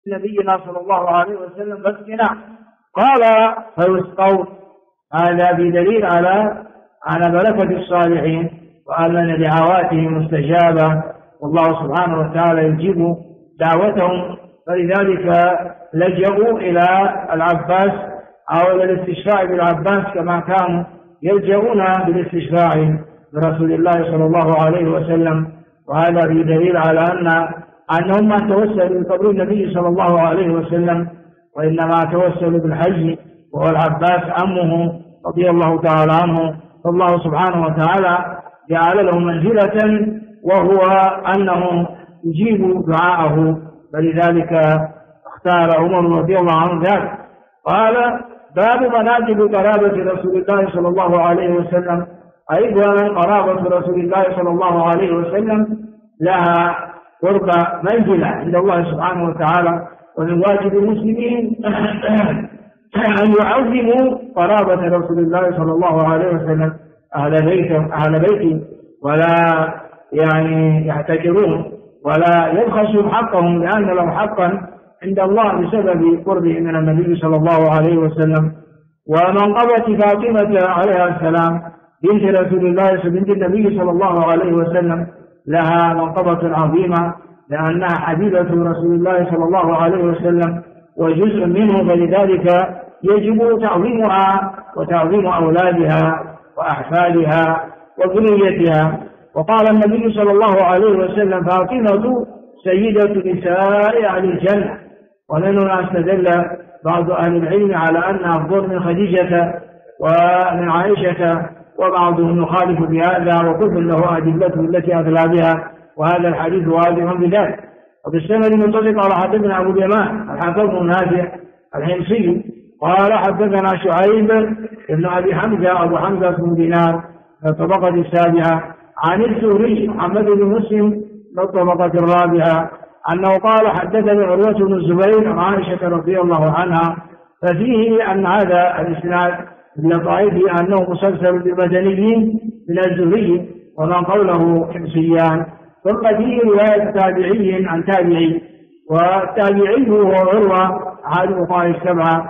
نبينا صلى الله عليه وسلم فاسقنا، قال فيسقون. هذا بدليل على بركة الصالحين وأن دعواتهم مستجابة، والله سبحانه وتعالى يجيب دعوتهم، فلذلك لجأوا إلى العباس أو إلى الاستشفاع بالعباس كما كانوا يلجؤون بالاستشفاع برسول الله صلى الله عليه وسلم. وهذا بدليل على أنهم ما توسلوا بقبر النبي صلى الله عليه وسلم، وإنما توسلوا بالحج، وهو العباس عمه رضي الله تعالى عنه. فالله سبحانه وتعالى جعل له منزلة، وهو أنه يجيب دعاءه، فلذلك اختار عمر رضي الله عنه ذلك. قال باب مناقب قرابة رسول الله صلى الله عليه وسلم. أيضا قرابة رسول الله صلى الله عليه وسلم لها قرب منزلة عند الله سبحانه وتعالى، ومن واجب المسلمين أن يعظموا قرابة رسول الله صلى الله عليه وسلم أهل بيته، ولا يحتكرون ولا يبخسوا حقهم، لأن لهم حقا عند الله بسبب قربه من النبي صلى الله عليه وسلم. ومنقبة فاطمة عليها السلام بنت رسول الله بنت النبي صلى الله عليه وسلم لها منقبة عظيمة، لأنها حبيبة رسول الله صلى الله عليه وسلم وجزء منه، فلذلك يجب تعظيمها وتعظيم أولادها وأحفادها وذريتها. وقال النبي صلى الله عليه وسلم فاطمة سيدة نساء أهل الجنة. ومنه استدل بعض أهل العلم على أنها أفضل من خديجة ومن عائشة، وبعضهم يخالف بهذا، وكل له أدلته التي أدلى بها، وهذا الحديث واضح بذلك. وبالسند المتصل قال حدثنا أبو اليمان الحافظ بن نافع الحمصي قال حدثنا شعيب بن أبي حمزة أبو حمزة بن دينار في الطبقة السابعة عن الزهري محمد بن مسلم في الطبقة الرابعة أنه قال حدثني عروة بن الزبير عن عائشة رضي الله عنها، ففيه أن هذا الإسناد من لطائفه أنه مسلسل بالمدنيين من الزهري، ومن قوله حمصيان. ثم فيه رواية تابعي عن تابعي، والتابعي هو عروة أحد الفقهاء السبعة.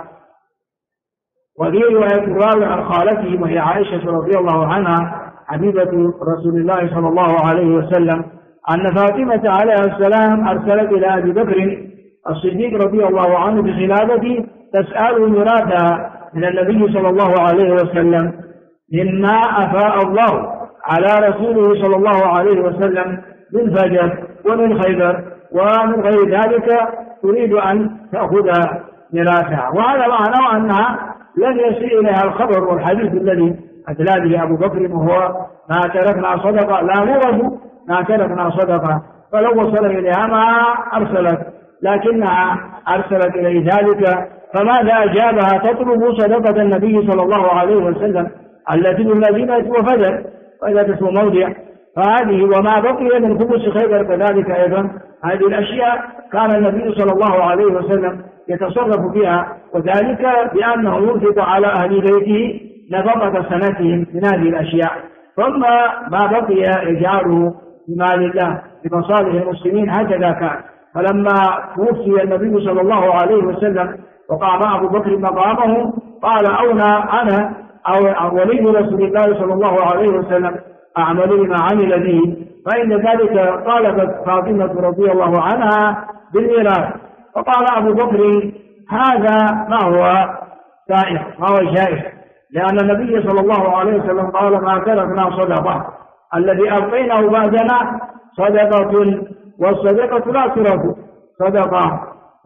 وفي رواية الراوي عن خالته وهي عائشة رضي الله عنها حبيبة رسول الله صلى الله عليه وسلم أن فاطمة عليها السلام أرسلت إلى أبي بكر الصديق رضي الله عنه بخلافته تسأله ميراثها من النبي صلى الله عليه وسلم مما أفاء الله على رسوله صلى الله عليه وسلم من فجر ومن خيبر ومن غير ذلك، تريد أن تأخذ ميراثها. وهذا معناه أنها لن يصل إليها الخبر والحديث الذي أدلى به أبو بكر، وهو ما تركنا صدقة لا نورث ما تركنا صدقة، فلو وصل إليها ما أرسلت، لكنها أرسلت إليه ذلك. فماذا أجابها؟ تطلب صدقة النبي صلى الله عليه وسلم التي بالمدينة وفجر اسم موضع، فهذه وما بقي من خبز خيبر كذلك أيضا. هذه الأشياء كان النبي صلى الله عليه وسلم يتصرف فيها، وذلك بأنه ينفق على أهل بيته نفقة سنتهم من هذه الأشياء، ثم ما بقي يجعله بمال الله لمصالح المسلمين. هكذا كان. فلما توفي النبي صلى الله عليه وسلم وقام أبو بكر مقامه قال أنا أو ولي رسول الله صلى الله عليه وسلم أعمل بما عمل به، فإن ذلك طالبت فاطمة رضي الله عنها بالميراث. فقال أبو بكر هذا ما هو سائغ ما هو جائز، لأن النبي صلى الله عليه وسلم قال ما تركنا صدقة، الذي أبقيناه بعدنا صدقة، والصدقة لا ترك صدقة.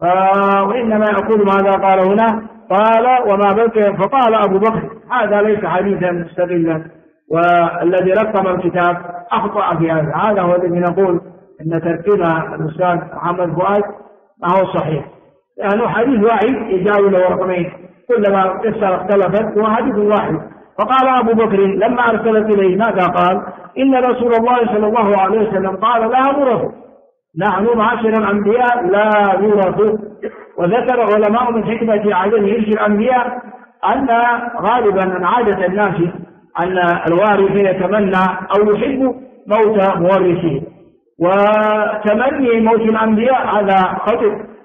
وإنما يقول ماذا قال هنا؟ قال وما بقي. فقال أبو بكر هذا ليس حديثا مستقلا، والذي رقم الكتاب أخطأ في هذا. هذا هو الذي نقول إن تركنا الأستاذ محمد فؤاد ما هو صحيح، لأنه حديث واحد يجاوز له رقمين، كلما قصة اختلفت هو حديث واحد. فقال أبو بكر لما أرسلت إليه ماذا قال؟ إن رسول الله صلى الله عليه وسلم قال لا نورث، نحن معاشر الأنبياء لا نورث. وذكر علماء من حكمة عدم إرث الأنبياء أن غالبا من عادة الناس أن الوارث يتمنى أو يحب موت مورثه، وتمني موت الأنبياء هذا خطأ،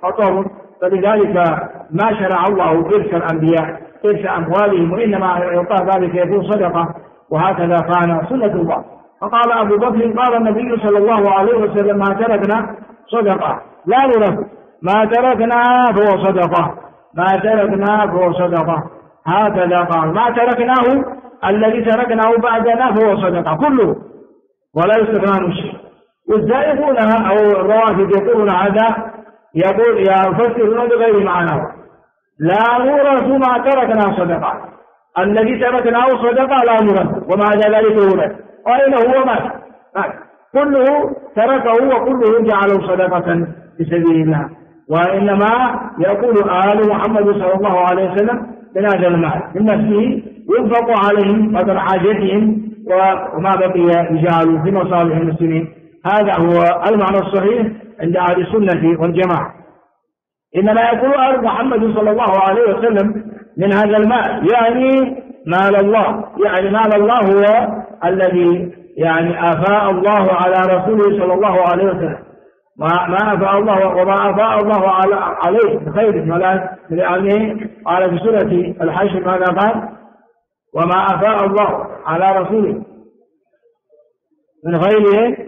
خطر، فلذلك ما شرع الله إرث الأنبياء إرث أموالهم، وإنما يعطى ذلك يكون صدقة، وهكذا كان سنة الله. فقال أبو بكر قال النبي صلى الله عليه وسلم: ما تركنا صدقة لا نرث، ما تركنا فهو صدقة، ما تركنا فهو صدقة. هكذا قال: ما تركناه الذي تركناه بعدنا فهو صدقة كله ولا يستثنى منه شيء. والزائفون أو الروافض يقولون هذا، يفسرون بغير معناه: لا نورث ما تركنا صدقة، الذي تركناه صدقة لا نورث، ومع ذلك يورث، وأين هو مات كله تركه وكله جعله صدقة في سبيل الله. وإنما يقول آل محمد صلى الله عليه وسلم: من هذا المال من نفسه ينفق عليهم قدر حاجتهم، وما بقي يجعل في مصالح المسلمين. هذا هو المعنى الصحيح عند أهل السنة والجماعة. إنما يقول آل محمد صلى الله عليه وسلم: من هذا المال يعني مال الله، يعني مال الله هو الذي يعني أفاء الله على رسوله صلى الله عليه وسلم، ما أفاء الله وما أفاء الله عليه بخير ملائكة، لأنه قال في سورة الحشر ماذا قال؟ وما أفاء الله على رسوله من غيره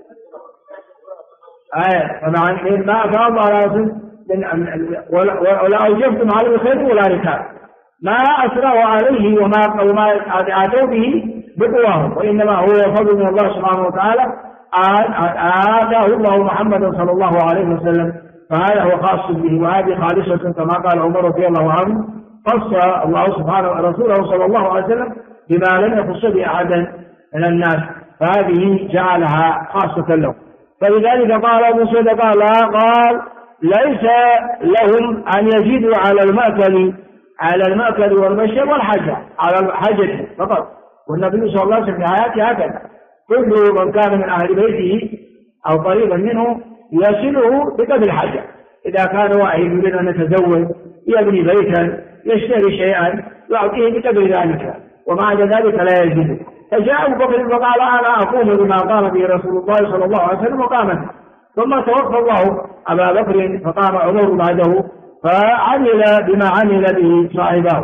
ما أفاء الله على رسوله ولا أوجبتم عليه خير ولا ركاب، ما أسرعوا عليه وما آتوا به بقواهم، وإنما هو فضل من الله سبحانه وتعالى آتاه الله محمد صلى الله عليه وسلم، فهذا هو خاص به، وهذه خالصة كما قال عمر رضي الله عنه: خص الله سبحانه رسوله صلى الله عليه وسلم بما لم يخص به أحدا من الناس، فهذه جعلها خاصة له. فلذلك قال ابن سعد قال: ليس لهم أن يزيدوا على المأكل والمشرب والحاجة، على الحاجة فقط. والنبي صلى الله عليه وسلم في حياته هكذا: كل من كان من أهل بيته أو قريبا منه يصله بقدر الحاجة. إذا كان واحد يريد أن يتزوج، يبني بيتا، يشتري شيئا، يعطيه بقدر ذلك، ومع ذلك لا يزيد. فجاء أبو بكر فقال: أنا أقوم بما قام به رسول الله صلى الله عليه وسلم، وقام. ثم توفى الله أبا بكر، فقام عمر بعده فعمل بما عمل به صاحبه.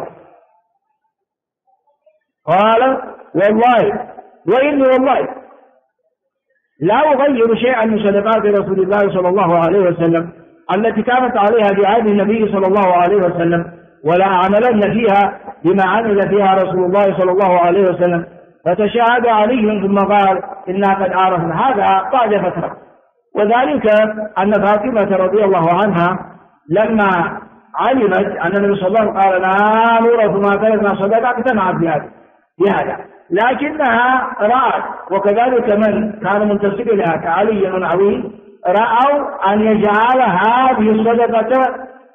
قال: والله وإني والله لا أغير شيئا من صدقات رسول الله صلى الله عليه وسلم التي كانت عليها بعهد النبي صلى الله عليه وسلم، ولا أعملن فيها بما عمل فيها رسول الله صلى الله عليه وسلم. فتشاهد علي ثم قال: إنا قد عرفنا هذا بعد فترة. وذلك أن فاطمة رضي الله عنها لما علمت أن النبي صلى الله عليه وسلم قال: لا نورث ما تركنا صدقة، اقتنعت بهذا، لكنها رأت، وكذلك من كان منتسب لها كعلي بن عويل رأوا أن يجعل هذه الصدقة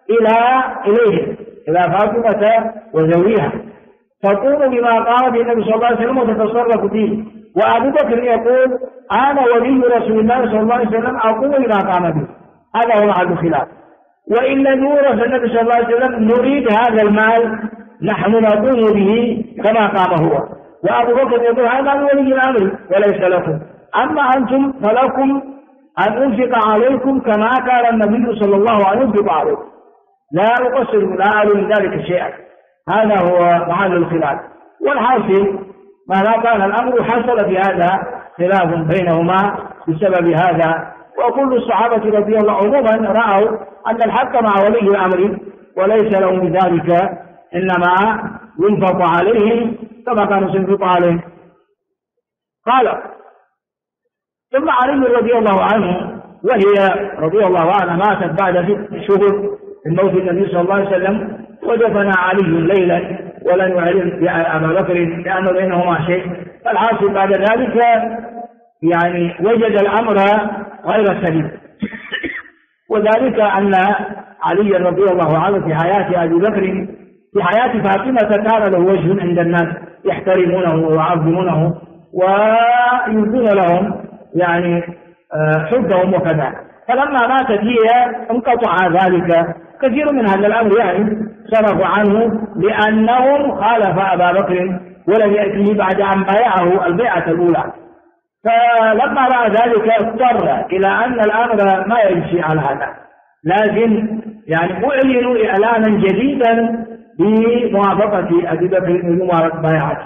إلى فاطمة وزوجها، تقوم بما قام به النبي صلى الله عليه وسلم وتتصرف فيه. وأبو بكر يقول: أنا ولي رسول الله صلى الله عليه وسلم أقوم بما قام به. هذا هو محل الخلاف. وإن نورث النبي صلى الله عليه وسلم نريد هذا المال، نحن نقوم به كما قام هو. وأبو بكر يقول: هذا ولي الأمر وليس لكم، أما أنتم فلكم أن أنفق عليكم كما كان النبي صلى الله عليه وسلم ينفق عليكم، لا أقصر لا أعلم من ذلك شيئا. هذا هو محل الخلاف. والحاصل مهما كان الأمر حصل في هذا خلاف بينهما بسبب هذا. وكل الصحابة رضي الله عنهم رأوا أن الحق مع ولي الأمر وليس لهم بذلك، إنما ينفق عليهم كما كانوا سينفق عليهم. قال: ثم علي رضي الله عنه، وهي رضي الله عنها ماتت بعد 6 شهور من موت النبي صلى الله عليه وسلم، ودفن علي ليلا ولن يعلم أبا بكر لأنه بينهما شيء. فالحاصل بعد ذلك يعني وجد الأمر غير سليم، وذلك أن علي رضي الله عنه في حياة أبي بكر في حياة فاطمة كان له وجه عند الناس يحترمونه ويعظمونه ويبدون لهم يعني حبهم وكذا. فلما ماتت هي انقطع ذلك كثير من هذا الأمر، يعني صرفوا عنه لأنهم خالف أبا بكر ولم يأتيه بعد أن بايعه البيعة الأولى. فلما رأى ذلك اضطر إلى أن الأمر ما يمشي على هذا، لكن يعني أعلنوا إعلانا جديدا بموافقة أبي بكر لمبارك بيعته،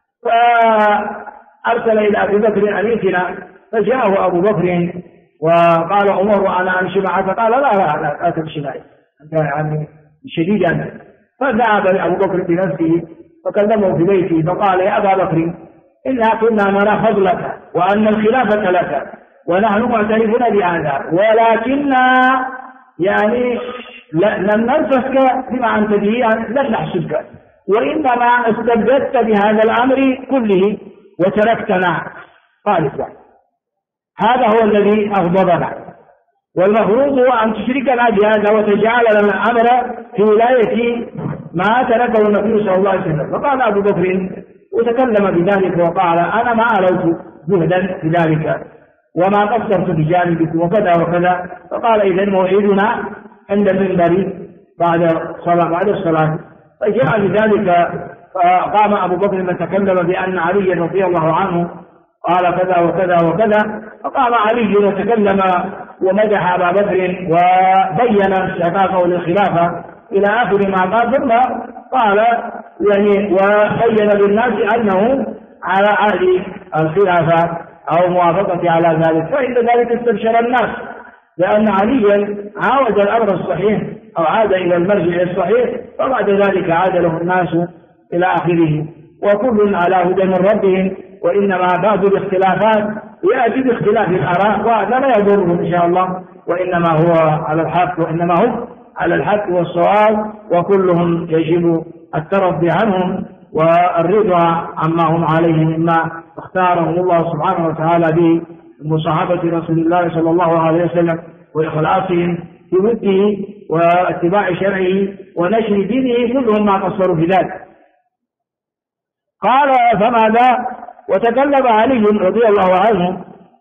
فأرسل إلى أبي بكر أن يأتنا، فجاءه أبو بكر وقال عمر أنا أمشي معك، قال لا تمشي معي، أنت يعني شديد أنت. فذهب أبو بكر بنفسه فكلمه في بيته فقال يا أبا بكر إنا كنا نرى فضلك وأن الخلافة لك ونحن معترفون بهذا، ولكننا يعني لم نرفسك بما أنت به، لن نحسدك، وإنما استبددت بهذا الأمر كله وتركتنا. قال هذا هو الذي أغضبنا، والمفروض هو أن تشركنا بهذا وتجعل لنا الأمر في ولاية ما تركه النبي صلى الله عليه وسلم. فقال أبو بكر وتكلم بذلك وقال أنا ما ألوت جهدا في ذلك وما قصرت بجانبك وكذا وكذا. فقال إذن موعدنا عند المنبر بعد الصلاة. فجاء بذلك فقام أبو بكر وتكلم بأن علي رضي الله عنه قال كذا وكذا وكذا، فقام علي وتكلم ومدح أبا بكر وبين استحقاقه للخلافة إلى آخر ما قال، ثم قال يعني وبين للناس أنه على عهد الخلافة أو موافقة على ذلك. فعند ذلك استبشر الناس لأن عليا عاود الأمر الصحيح أو عاد إلى المرجع الصحيح، فبعد ذلك عاد له الناس إلى آخره، وكل على هدى من ربهم، وإنما بعض الاختلافات يأتي باختلاف الآراء وهذا لا يضرهم إن شاء الله، وإنما هو على الحق، وإنما هم على الحق والصواب، وكلهم يجب الترضي عنهم والرضا عما هم عليه مما اختارهم الله سبحانه وتعالى به بمصاحبة رسول الله صلى الله عليه وسلم وإخلاصهم في وده واتباع شرعه ونشر دينه، كلهم ما قصروا في ذلك. قال فماذا؟ وتكلم علي رضي الله عنه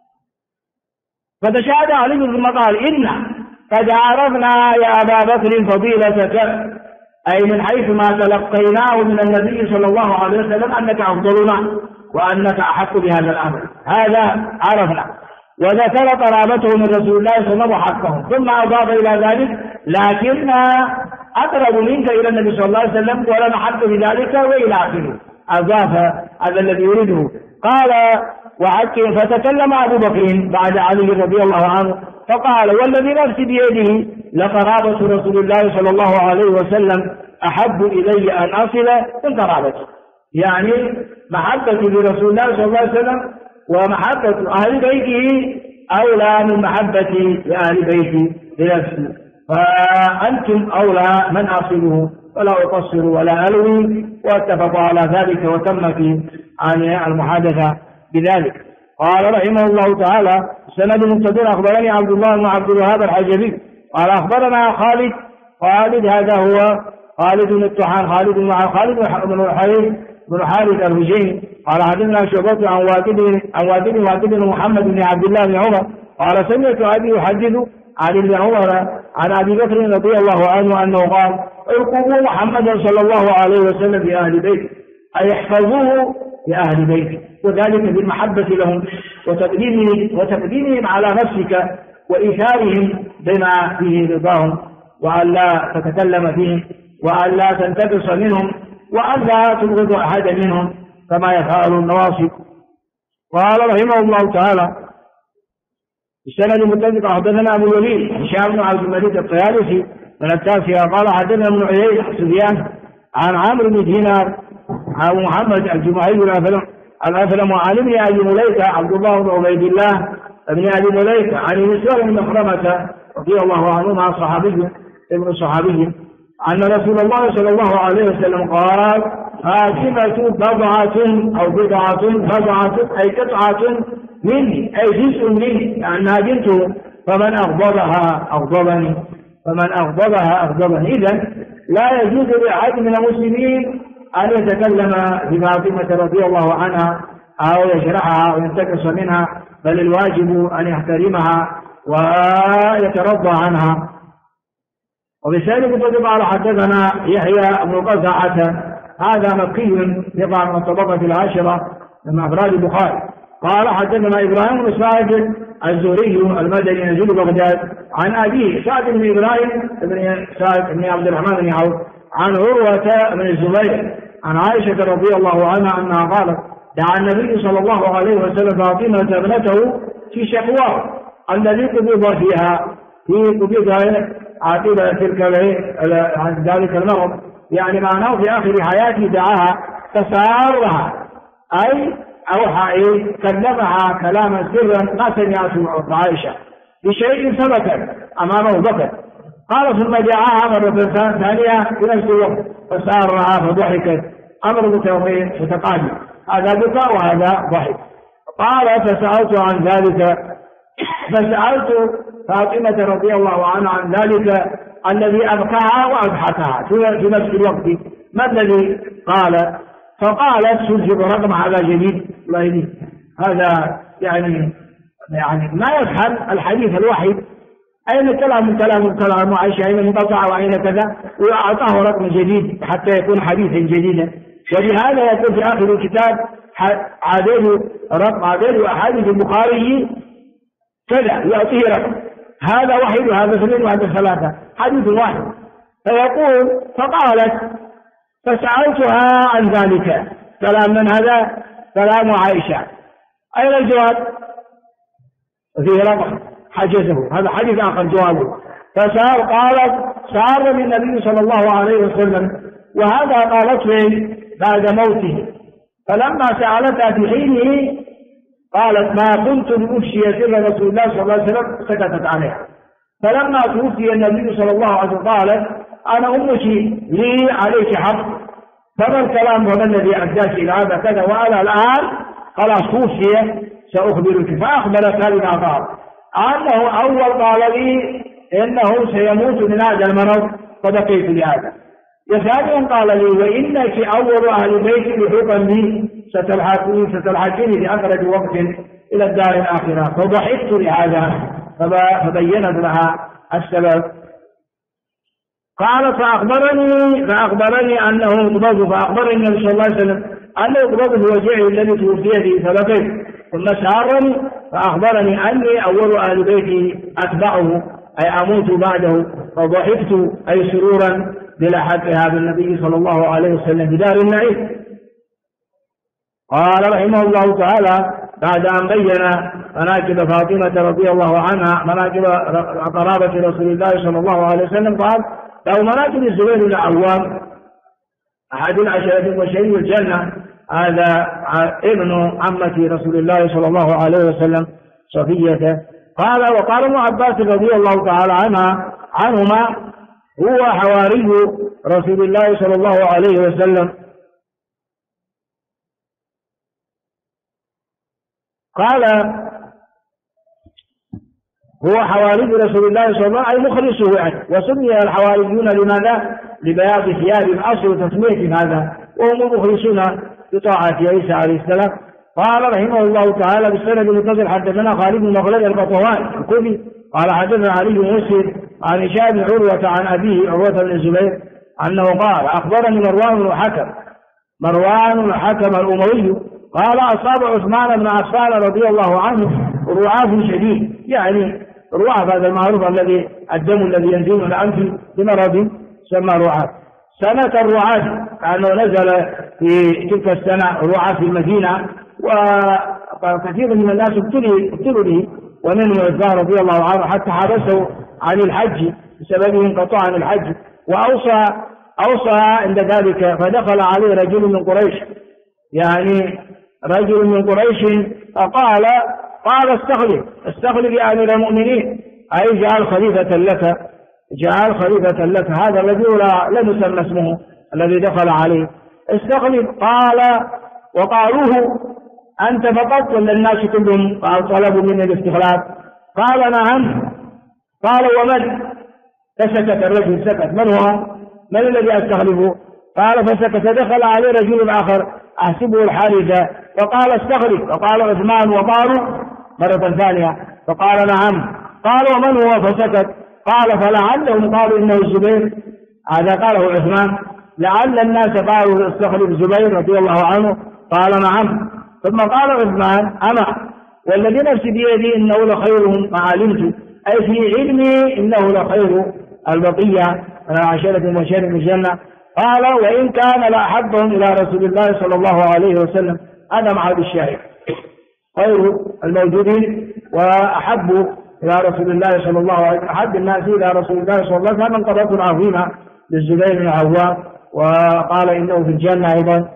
فتشهد علي ثم قال إنا قد عرفنا يا أبا بكر فضيلتك، أي من حيث ما تلقيناه من النبي صلى الله عليه وسلم أنك أفضلنا وأنك أحق بهذا الأمر، هذا عرفنا. وذكر قرابته من رسول الله صلى الله عليه وسلم حقهم، ثم أضاف إلى ذلك لكننا أقرب منك إلى النبي صلى الله عليه وسلم ولنا حق بذلك وإلى آخره، أضاف هذا الذي يريده. قال وحكم. فتكلم أبو بكر بعد علي رضي الله عنه فقال والذي نفسي بيده لقرابة رسول الله صلى الله عليه وسلم أحب إلي أن أصل من قرابته، يعني محبتي لرسول الله صلى الله عليه وسلم ومحبة أهل بيته أولى من محبتي لأهل بيتي لنفسي، فأنتم أولى من أصله ولا أقصر ولا ألوي. واتفقوا على ذلك وتمت عن المحادثة بذلك. قال رحمه الله تعالى سند مقتدر أخبرني عبد الله بن عبد الوهاب الحجبي قال أخبرنا خالد هذا هو خالد بن الطحان خالد بن حارث الهجيمي قال حدثنا شعبة عن واكد محمد بن عبد الله بن عمر قال سمعت أبي يحدث عن ابن عمر عن أبي بكر رضي الله عنه أنه قال ارقبوا محمدا صلى الله عليه وسلم بأهل بيته، أي احفظوه بأهل بيته، وذلك بالمحبة لهم وتقديمهم على نفسك وإيثارهم بما فيه رضاهم، وأن لا تتكلم فيهم وأن لا تنتقص منهم وأن لا تبغض أحدا منهم كما يفعل النواصب. قال رحمه الله تعالى السند المتفق حدثنا أبو الوليد هشام بن عبد الملك الطيالسي من التاسعة قال حدثنا ابن عيينة سفيان عن عمرو بن دينار عن محمد الجمعي الأسلم وعن ابن أبي مليكة عبد الله بن عبيد الله ابن أبي مليكة عن مسور بن مخرمة رضي الله عنهما صحابي أن رسول الله صلى الله عليه وسلم قال فاطمة بضعة أي قطعة مني أي جزء مني لأنها بنته، فمن أغضبها أغضبني. إذن لا يجوز لأحد من المسلمين أن يتكلم بفاطمة رضي الله عنها أو يجرحها أو ينتقص منها، بل الواجب أن يحترمها ويترضى عنها. وبسالك قال حدثنا يحيى بن قزعة هذا مكي ثقة من الطبقة العاشرة من أفراد البخاري قال حدثنا إبراهيم بن سعد الزهري المدني نزول بغداد عن أبيه سعد بن إبراهيم بن سعد بن عبد الرحمن بن عوف عن عروة بن الزبير عن عائشة رضي الله عنها أنها قالت دعا النبي صلى الله عليه وسلم فاطمة ابنته في شكواه الذي قبض فيها في قبضها عاقبة عن ذلك المرض، يعني معناه في آخر حياته دعاها فسارها، أي أوحى كلمها كلاما سرا ما سمعته عائشة بشيء ثبت أمامه بكت. قال ثم دعاها مرة ثانية في نفس الوقت فسارها فضحكت، أمر متوقع متقابل، هذا بكاء وهذا ضحك. قال فسألت عن ذلك، فسألت فاطمة رضي الله عنها عن ذلك الذي أبكاها وأضحكها في نفس الوقت ما الذي قال؟ فقالت سلسل رقم هذا جديد الله يهديه، هذا يعني ما يفهم الحديث الوحيد، أين كلام عائشة، أين انقطع وأين كذا، وأعطاه رقم جديد حتى يكون حديثا جديدا. ولهذا يقول في آخر الكتاب عدد أحاديث البخاري كذا، يعطيه رقم، هذا واحد وهذا اثنين وهذا ثلاثة، حديث واحد. فيقول فقالت فسألتها عن ذلك، كلام من هذا؟ كلام عائشة. أين الجواب؟ فيه رقم حجزه، هذا حديث آخر جوابه. قالت سأل النبي صلى الله عليه وسلم، وهذا قالت له بعد موته، فلما سألتها في حينه قالت ما كنت لأفشي سر رسول الله صلى الله عليه وسلم، سكتت عليها. فلما توفي النبي صلى الله عليه وسلم قالت أنا أمك لي عليك حق، فما الكلام وما الذي أداك إلى هذا كذا، وأنا الآن خلاص توفي سأخبرك. فأخبرت هذه الأخبار أنه أول قال لي إنه سيموت من هذا المرض فبقيت لهذا، ثانيا قال لي وإنك أول أهل بيت لحقا لي ستلحقيني في أقرب وقت إلى الدار الآخرة. فضحكت لهذا فبينت لها السبب. قال فأخبرني أنه يقبض، فأخبرني النبي صلى الله عليه وسلم أنه يقبض بوجعه الذي توفي به فبقيت. ثم سارني فأخبرني أني أول أهل بيتي أتبعه، أي أموت بعده. فضحكت أي سرورا بلحقها بالنبي صلى الله عليه وسلم بدار النعيم. قال رحمه الله تعالى بعد أن بين مناكب فاطمة رضي الله عنها، مناكب قرابة رسول الله صلى الله عليه وسلم، قال له مناكب الزبير بن العوام أحد العشرة المبشرين بالجنة، هذا ابن عمة رسول الله صلى الله عليه وسلم صفية. وقال ابن عباس رضي الله تعالى عنهما هو حواري رسول الله صلى الله عليه وسلم. قال هو حواري رسول الله صلى الله عليه وسلم، أي مخلصه يعني. وسمي الحواريون لماذا؟ لبياض ثياب، أصل تسمية هذا، وهم المخلصون بطاعة عيسى عليه السلام. قال رحمه الله تعالى بالسند المتصل حدثنا خالد بن مخلد القطوان الكوفي قال حدثنا علي بن مسلم عن هشام بن عروة عن أبيه عروة بن الزبير أنه قال أخبرني مروان بن الحكم الأموي قال أصاب عثمان بن عفان رضي الله عنه رعاف شديد، يعني رعاف هذا المعروف الذي الدم الذي ينزل من الأنف بمرض سمى رعاف. سنة الرعاف كأنه نزل في تلك السنة رعاف في المدينة، وكثير من الناس ابتلوا به، ومنهم عثمان رضي الله عنه حتى حبسه عن الحج بسبب انقطاع عن الحج، وأوصى عند ذلك. فدخل عليه رجل من قريش، يعني رجل من قريش، فقال استخلف يا أمير المؤمنين، أي جعل خليفة لك هذا الذي لا يسمى اسمه الذي دخل عليه، استخلف. قال وقالوه أنت فقط ولا الناس كلهم؟ قال طلبوا مني الاستخلاف. قال نعم. قال ومن؟ فسكت الرجل، سكت. من الذي أستخلفه؟ قال فسكت. دخل عليه رجل آخر أحسبه الحارثة فقال استخلف، فقال عثمان وقالوا مرة ثانية فقال نعم. قال ومن هو؟ فسكت. قال فلعلهم قالوا إنه الزبير، هذا قاله عثمان، لعل الناس قالوا استخلف الزبير رضي الله عنه. قال نعم. ثم قال عثمان أما والذي نفسي بيدي إنه لخيرهم ما علمت، أي في علمي إنه لخير البقية من العشرة المبشرين بالجنة. قال وإن كان لأحبهم إلى رسول الله صلى الله عليه وسلم. هذا معهد الشاهد، خير الموجودين وأحب إلى رسول الله صلى الله عليه وسلم، أحب الناس إلى رسول الله صلى الله عليه وسلم. منقبة عظيمة للزبير بن العوام، وقال إنه في الجنة أيضا.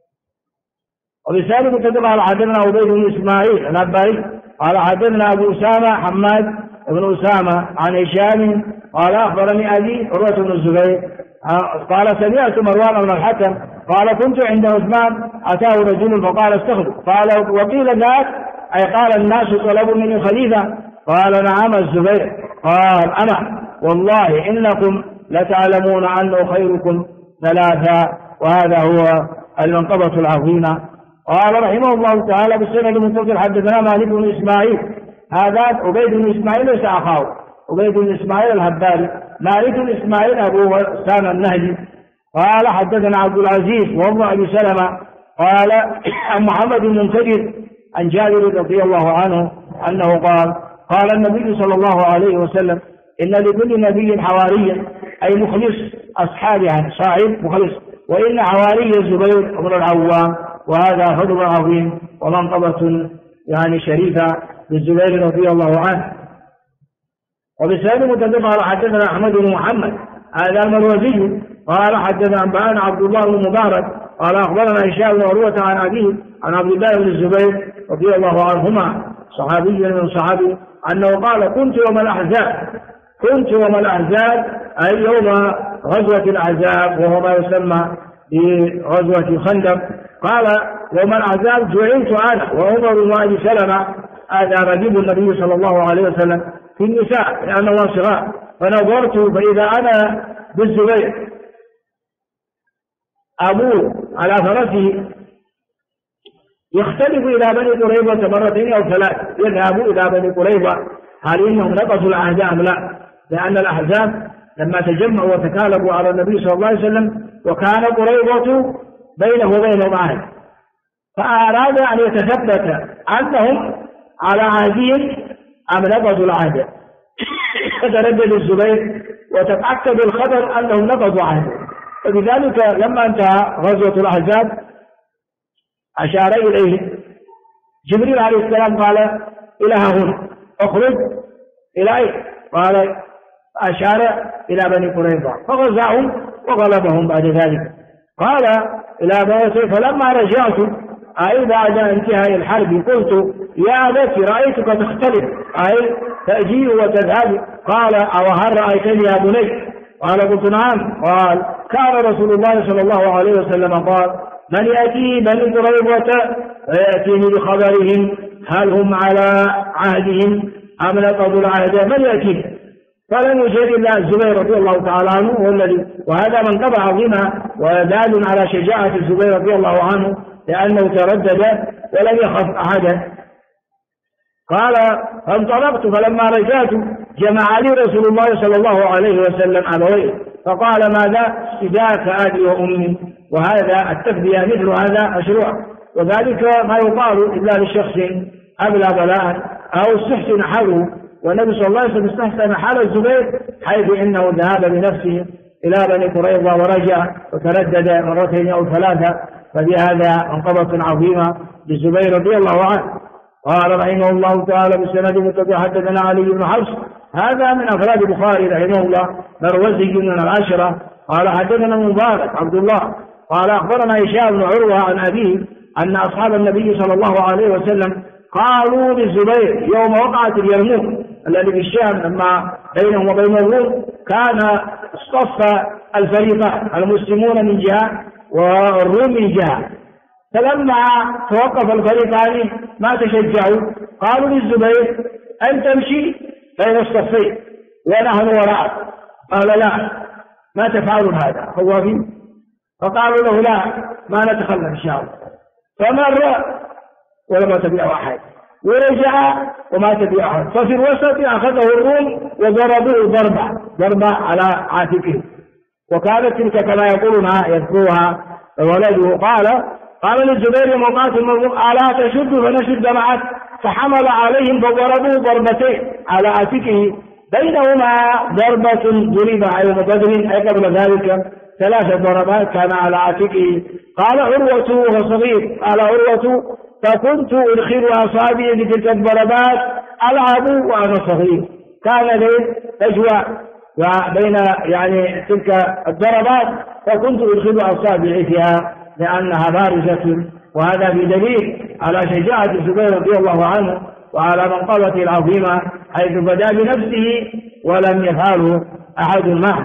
وبسالب كتب على حدثنا عبيد بن إسماعيل العباري قال حدثنا أبو أسامة حماد بن أسامة عن هشام قال أخبرني أبي عروة بن الزبير قال سمعت مروان بن الحكم قال كنت عند عثمان أتاه رجل فقال استخدم، قال وقيل ذاك أي قال الناس طلبوا مني خليفة، قال نعم الزبير، قال أنا والله إنكم لتعلمون أنه خيركم ثلاثة. وهذا هو المنقبة العظيمة. قال رحمه الله تعالى بالسند المتصل حدثنا مالك بن إسماعيل، هذا عبيد بن إسماعيل ليس أخاه، عبيد بن إسماعيل الهباري، مالك بن إسماعيل أبو سامة النهدي. قال حدثنا عبد العزيز وابن أبي سلمة قال عن محمد بن منكدر عن جابر رضي الله عنه أنه قال النبي صلى الله عليه وسلم إن لكل نبي حواريا أي مخلص أصحابه يعني صاحب مخلص، وإن حواري الزبير بن العوام، وهذا فضل عظيم ومنقبة يعني شريفة للزبير رضي الله عنه. وبسند متفق قال حدثنا أحمد بن محمد هذا المروزي قال حدثنا أنبأنا عبد الله بن مبارك قال أخبرنا هشام بن عروة عن أبيه عن عبد الله بن الزبير رضي الله عنهما صحابي من صحابي أنه قال كنت يوم الأحزاب أي يوم غزوة الأحزاب وهو ما يسمى بغزوة الخندق. قال يوم الأحزاب جعلت أنا وعمر بن أبي سلمة هذا رجل النبي صلى الله عليه وسلم في النساء لأنه صغار، فنظرت فإذا أنا بالزبير أبوه على فرسه يختلف إلى بني قريظة مرتين أو ثلاث، يذهب إلى بني قريظة هل إنهم نقصوا الأحزاب؟ لا، لأن الأحزاب لما تجمعوا وتكالبوا على النبي صلى الله عليه وسلم وكان قريظة بينه وبينهم عهد، فأراد أن يتثبت أنهم على عهدهم أم نقضوا العهد، فتردد الزبير وتتأكد الخبر أنهم نقضوا عهد. وبذلك لما انتهى غزوة الأحزاب أشار إليه جبريل عليه السلام قال إلى هنا اخرج إلى أين؟ قال أشار إلى بني قريظة فغزاهم وغلبهم بعد ذلك. قال إلى بني فلما رجعت أي بعد انتهاء الحرب قلت يا أبت رأيتك تختلف أي تأجيل وتذهب، قال أو هل رأيتني يا بني؟ قال قلت نعم. قال كان رسول الله صلى الله عليه وسلم قال من يأتي بني قريظة فيأتيني بخبرهم هل هم على عهدهم أم نقضوا العهد، من يأتيه؟ فلم يجد إلا الزبير رضي الله تعالى عنه والذي، وهذا منقبة عظيمة ودال على شجاعة الزبير رضي الله عنه لأنه تردد ولم يخف أحدا. قال فانطلقت فلما رجعت جمع لي رسول الله صلى الله عليه وسلم أبويه فقال ماذا فداك أبي وأمي، وهذا التفدية مثل هذا مشروع، وذلك ما يقال إلا لشخص أبلى بلاء أو استحسن حاله، والنبي صلى الله عليه وسلم استحسن حال الزبير حيث إنه ذهب بنفسه إلى بني قريظة ورجع وتردد مرتين أو ثلاثة، فبهذا منقبة عظيمة للزبير رضي الله عنه. قال رحمه الله تعالى بالسند المتصل حدثنا علي بن حفص هذا من أفراد البخاري رحمه الله مروزي من العشرة قال حدثنا مبارك عبد الله قال أخبرنا هشام بن عروة عن أبيه أن أصحاب النبي صلى الله عليه وسلم قالوا للزبير يوم وقعت اليرموك الذي في الشام لما بينهم وبين الروم كان اصطف الفريقان المسلمون من جهة والروم من جهة، فلما توقف الفريقان ما تشجعوا قالوا للزبير أن تمشي بين الصفين ونحن وراءك، قال لا ما تفعلون هذا خوافين، فقالوا له لا ما نتخلف إن شاء الله، فمر ولم تبيع أحد ورجع وما تبيع أحد، ففي الوسط أخذه الروم وضربوه ضربة على عاتقه، وكانت تلك كما يقولونها يذكرها ولده قال للزبير موقعة المظلوم ألا تشد فنشد معك، فحمل عليهم فضربوا ضربتين على عاتقه، بينهما ضربة ضرب يوم بدر أي قبل ذلك 3 ضربات كان على عاتقه. قال عروة وهو صغير، قال عروة فكنت أدخل أصابعي بتلك الضربات ألعب وأنا صغير، كان لي فجوة بين يعني تلك الضربات فكنت أدخل أصابعي فيها لأنها بارزة. وهذا بدليل على شجاعة الزبير رضي الله عنه وعلى منقبته العظيمة حيث بدا بنفسه ولم يفعله أحد معه.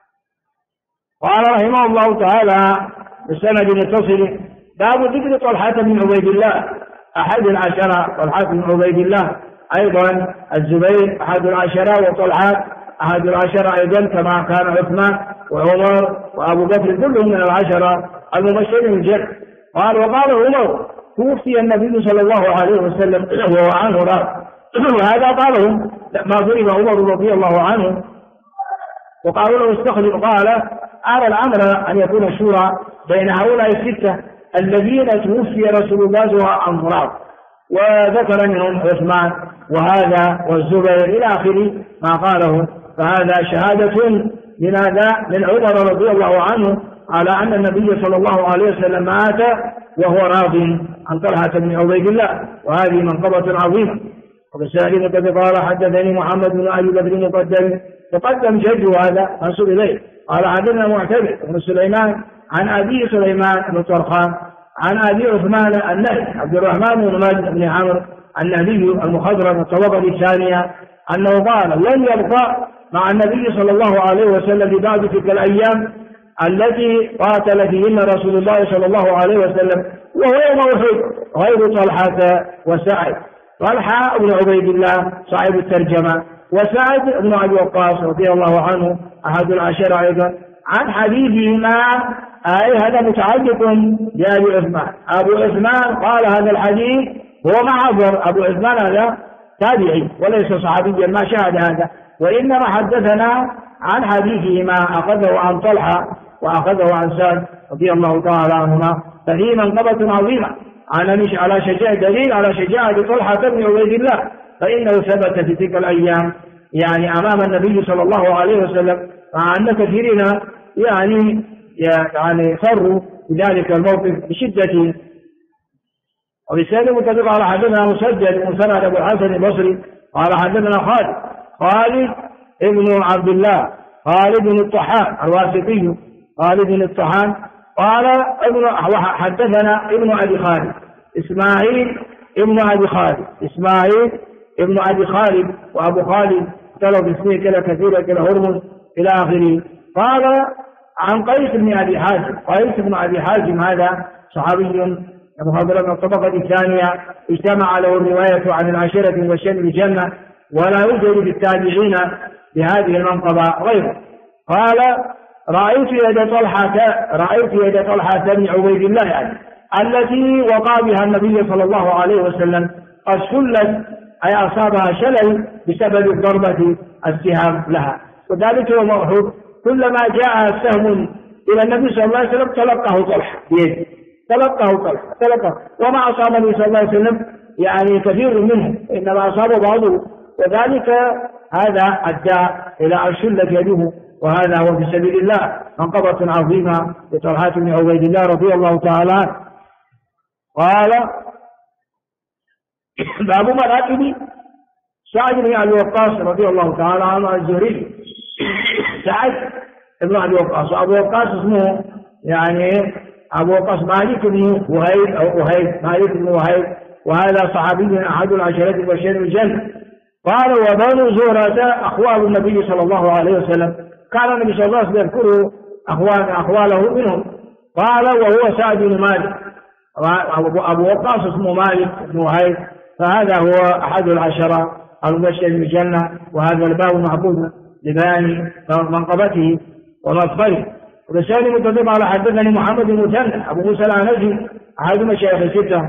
قال رحمه الله تعالى بسند متصل: باب ذكر طلحة بن عبيد الله أحد العشرة. طلحة بن عبيد الله أيضا الزبير أحد العشرة، وطلحة أحد العشرة أيضا كما كان عثمان وعمر وأبو بكر كلهم من العشرة المبشرين بالجنة. قال: وقال عمر: توفي النبي صلى الله عليه وسلم وهو عنه راض. وهذا قاله ما ضرب عمر رضي الله عنه، وقالوا له استخلف. قال: أرى الأمر أن يكون الشورى بين هؤلاء 6 الذين توفي رسول الله صلى الله عليه وسلم راض، وذكر منهم عثمان وهذا والزبير إلى آخر ما قاله. فهذا شهادة من عمر رضي الله عنه على أن النبي صلى الله عليه وسلم مات وهو راض عن طلحة بن عبيد الله، وهذه منقبة عظيمة. وبسائل قد قال: حدثني محمد بن أبي بكر تقدم جد هذا منسوب إليه. قال: حدثنا معتمر بن سليمان عن أبي سليمان بن طرخان عن أبي عثمان النهدي عبد الرحمن بن مالك بن عمرو النهدي المخضرم الطبقة الثانية أنه قال: لن يبقى مع النبي صلى الله عليه وسلم بعد تلك الأيام التي قاتل فيهن رسول الله صلى الله عليه وسلم وهو يوم أحد غير طلحة وسعد. طلحة بن عبيد الله صاحب الترجمة، وسعد بن أبي وقاص رضي الله عنه أحد العشرة أيضا. عن حديثهما أي هذا متعلق بأبي عثمان. أبو عثمان قال هذا الحديث هو معذر، أبو عثمان هذا تابعي وليس صحابيا ما شاهد هذا، وإنما حدثنا عن حديثهما أخذه عن طلحة وأخذه عن سعد رضي الله تعالى عنهما. فهي منقبة عظيمة على شجاعة دليل على شجاعة طلحة بن عبيد الله، فإنه ثبت في تلك الأيام يعني أمام النبي صلى الله عليه وسلم، مع أن كثيرين يعني فروا بذلك الموقف بشدة. وبسند متفق على حدثنا مسدد مسند أبو الحسن البصري قال: حدثنا خالد ابن عبد الله خالد بن الطحان الواسطي خالد بن الطحان قال: حدثنا ابن أبي خالد إسماعيل ابن أبي خالد وأبو خالد اختلوا باسمه كلا كثيرا كلا هرمز إلى آخره. قال: عن قيس بن أبي حازم هذا صحابي مخضرم من الطبقة الثانية، اجتمع له الرواية عن العشرة المبشرين بالجنة، ولا يوجد بالتابعين بهذه المنقبة غيره. قال: رأيت يد طلحة بن عبيد الله يعني التي وقع بها النبي صلى الله عليه وسلم قد شلت، أي أصابها شلل بسبب ضربة السهام لها. وذلك يوم أحد كلما جاء سهم إلى النبي صلى الله عليه وسلم تلقاه طلحة بيده، وما أصاب النبي صلى الله عليه وسلم يعني كثير منه، إنما أصاب بعضه، وذلك هذا أدى إلى أن شلت يده، وهذا هو في سبيل الله منقبة عظيمة لطلحة بن عبيد الله رضي الله تعالى عنه. قال: باب مراتب سعد بن أبي وقاص رضي الله تعالى عنه الزهري. سعد بن أبي وقاص، أبو وقاص اسمه يعني أبو وقاص مالك بن وهيب أو مالك بن وهيب، وهذا صحابي أحد العشرة المبشرين بالجنة. قال: وبنو زهرة أخوال النبي صلى الله عليه وسلم، كان النبي صلى الله عليه وسلم يذكر أخواله منهم. قال: وهو سعد بن مالك، أبو وقاص اسمه مالك بن وهيب، فهذا هو أحد العشرة المبشرين بالجنة. وهذا الباب محفوظ لبيان منقبته ومصدره. ورسالة متفق على حدثني محمد بن مثنى أبو موسى العنزي أحد مشايخ الستة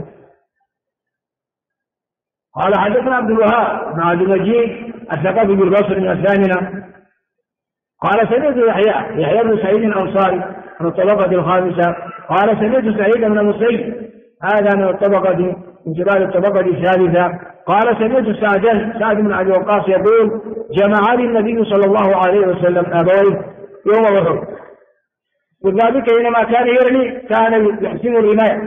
قال: حدثنا عبد الوهاب بن عبد المجيد الثقفي بالبصري من الثامنة قال: سمعت يحيى بن سعيد الأنصاري من الطبقة الخامسة قال: سمعت سعيد بن المسيب هذا من الطبقة من جبال الطبقة الثالثة قال سمعت سعد بن أبي وقاص يقول جمعني النبي صلى الله عليه وسلم أبويه يوم أحد، وذلك حينما كان يرمي كان يحسن الرماية،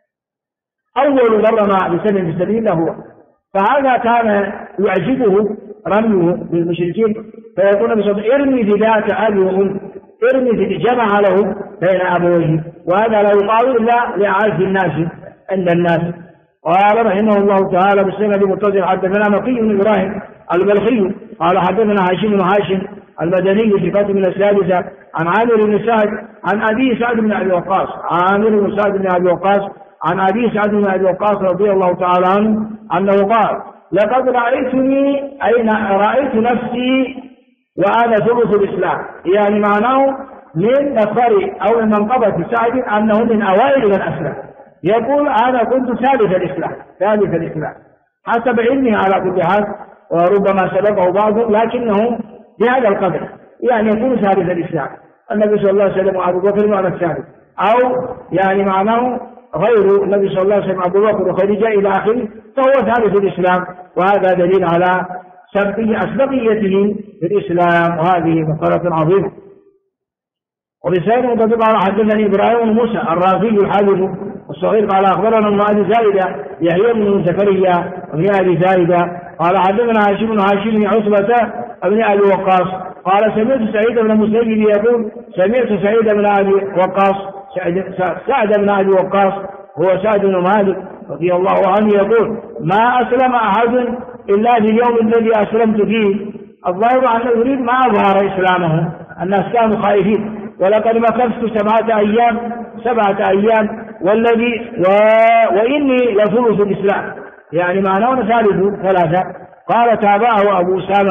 أول مرة مع بسبب في سبيل الله، فهذا كان يعجبه رميه بالمشركين، فيقول النبي ارمي ذات أبي وأم، ارمي جمع له بين أبويه، وهذا لا يقال إلا لأعز الناس عند الناس. قال رحمه الله تعالى بالسند المتصل حدثنا مقي بن إبراهيم البلخي قال حدثنا هاشم بن هاشم المدني في فتح من السادسة عن عامر بن سعد عن أبي سعد بن أبي وقاص، عامر بن سعد بن أبي وقاص عن أبي سعد بن أبي وقاص رضي الله تعالى عنه أنه قال لقد رأيتني أين رأيت نفسي وأنا ثلث الإسلام، يعني معناه من نصر أو من منقبة سعد أنه من أوائل من أسلم، يقول أنا كنت ثالث الإسلام حسب علمه على كل حال، وربما سبقه بعضهم لكنه بهذا القدر، يعني يكون ثالث الإسلام، النبي صلى الله عليه وسلم وأبو بكر وأنا الثالث، أو يعني معناه غير النبي صلى الله عليه وسلم أبو بكر وخديجة إلى آخره، فهو ثالث الإسلام، وهذا دليل على أسبقيته في الإسلام، وهذه مسألة عظيمة. وبسائر متفق على حدثني إبراهيم بن موسى الرازي الحافظ الصغير قال أخبرنا ابن أبي زايدة يحيى بن زكريا بن أبي زايدة قال حدثنا هاشم بن هاشم بن عتبة بن أبي وقاص قال سمعت سعيد بن المسيب يقول سمعت سعيد بن أبي وقاص سعد بن أبي وقاص هو سعد بن مالك رضي الله عنه يقول ما أسلم أحد إلا في اليوم الذي أسلمت فيه، الظاهر أنه يريد ما أظهر إسلامه، الناس كانوا خائفين، ولقد مكثت 7 أيام والذي وإني لثلث الإسلام، يعني معناه ثالث ثلاثة. قال تابعه